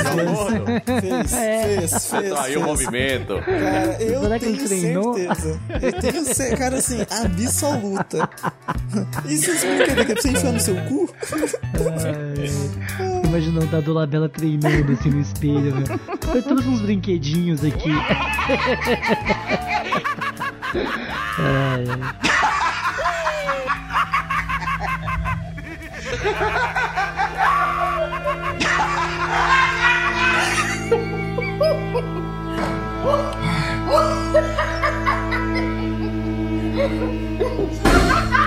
fez- fez, fez, fez, fez, Aí o fez. movimento. Cara, eu Será que tenho ele treinou? certeza. Eu tenho certeza, cara, assim, absoluta. Isso explica daqui pra você enfiar no seu cu? Fico imaginando o Dado Labella treinando assim no espelho, né? Eu trouxe uns brinquedinhos aqui. Ai, ai. Ha ha ha!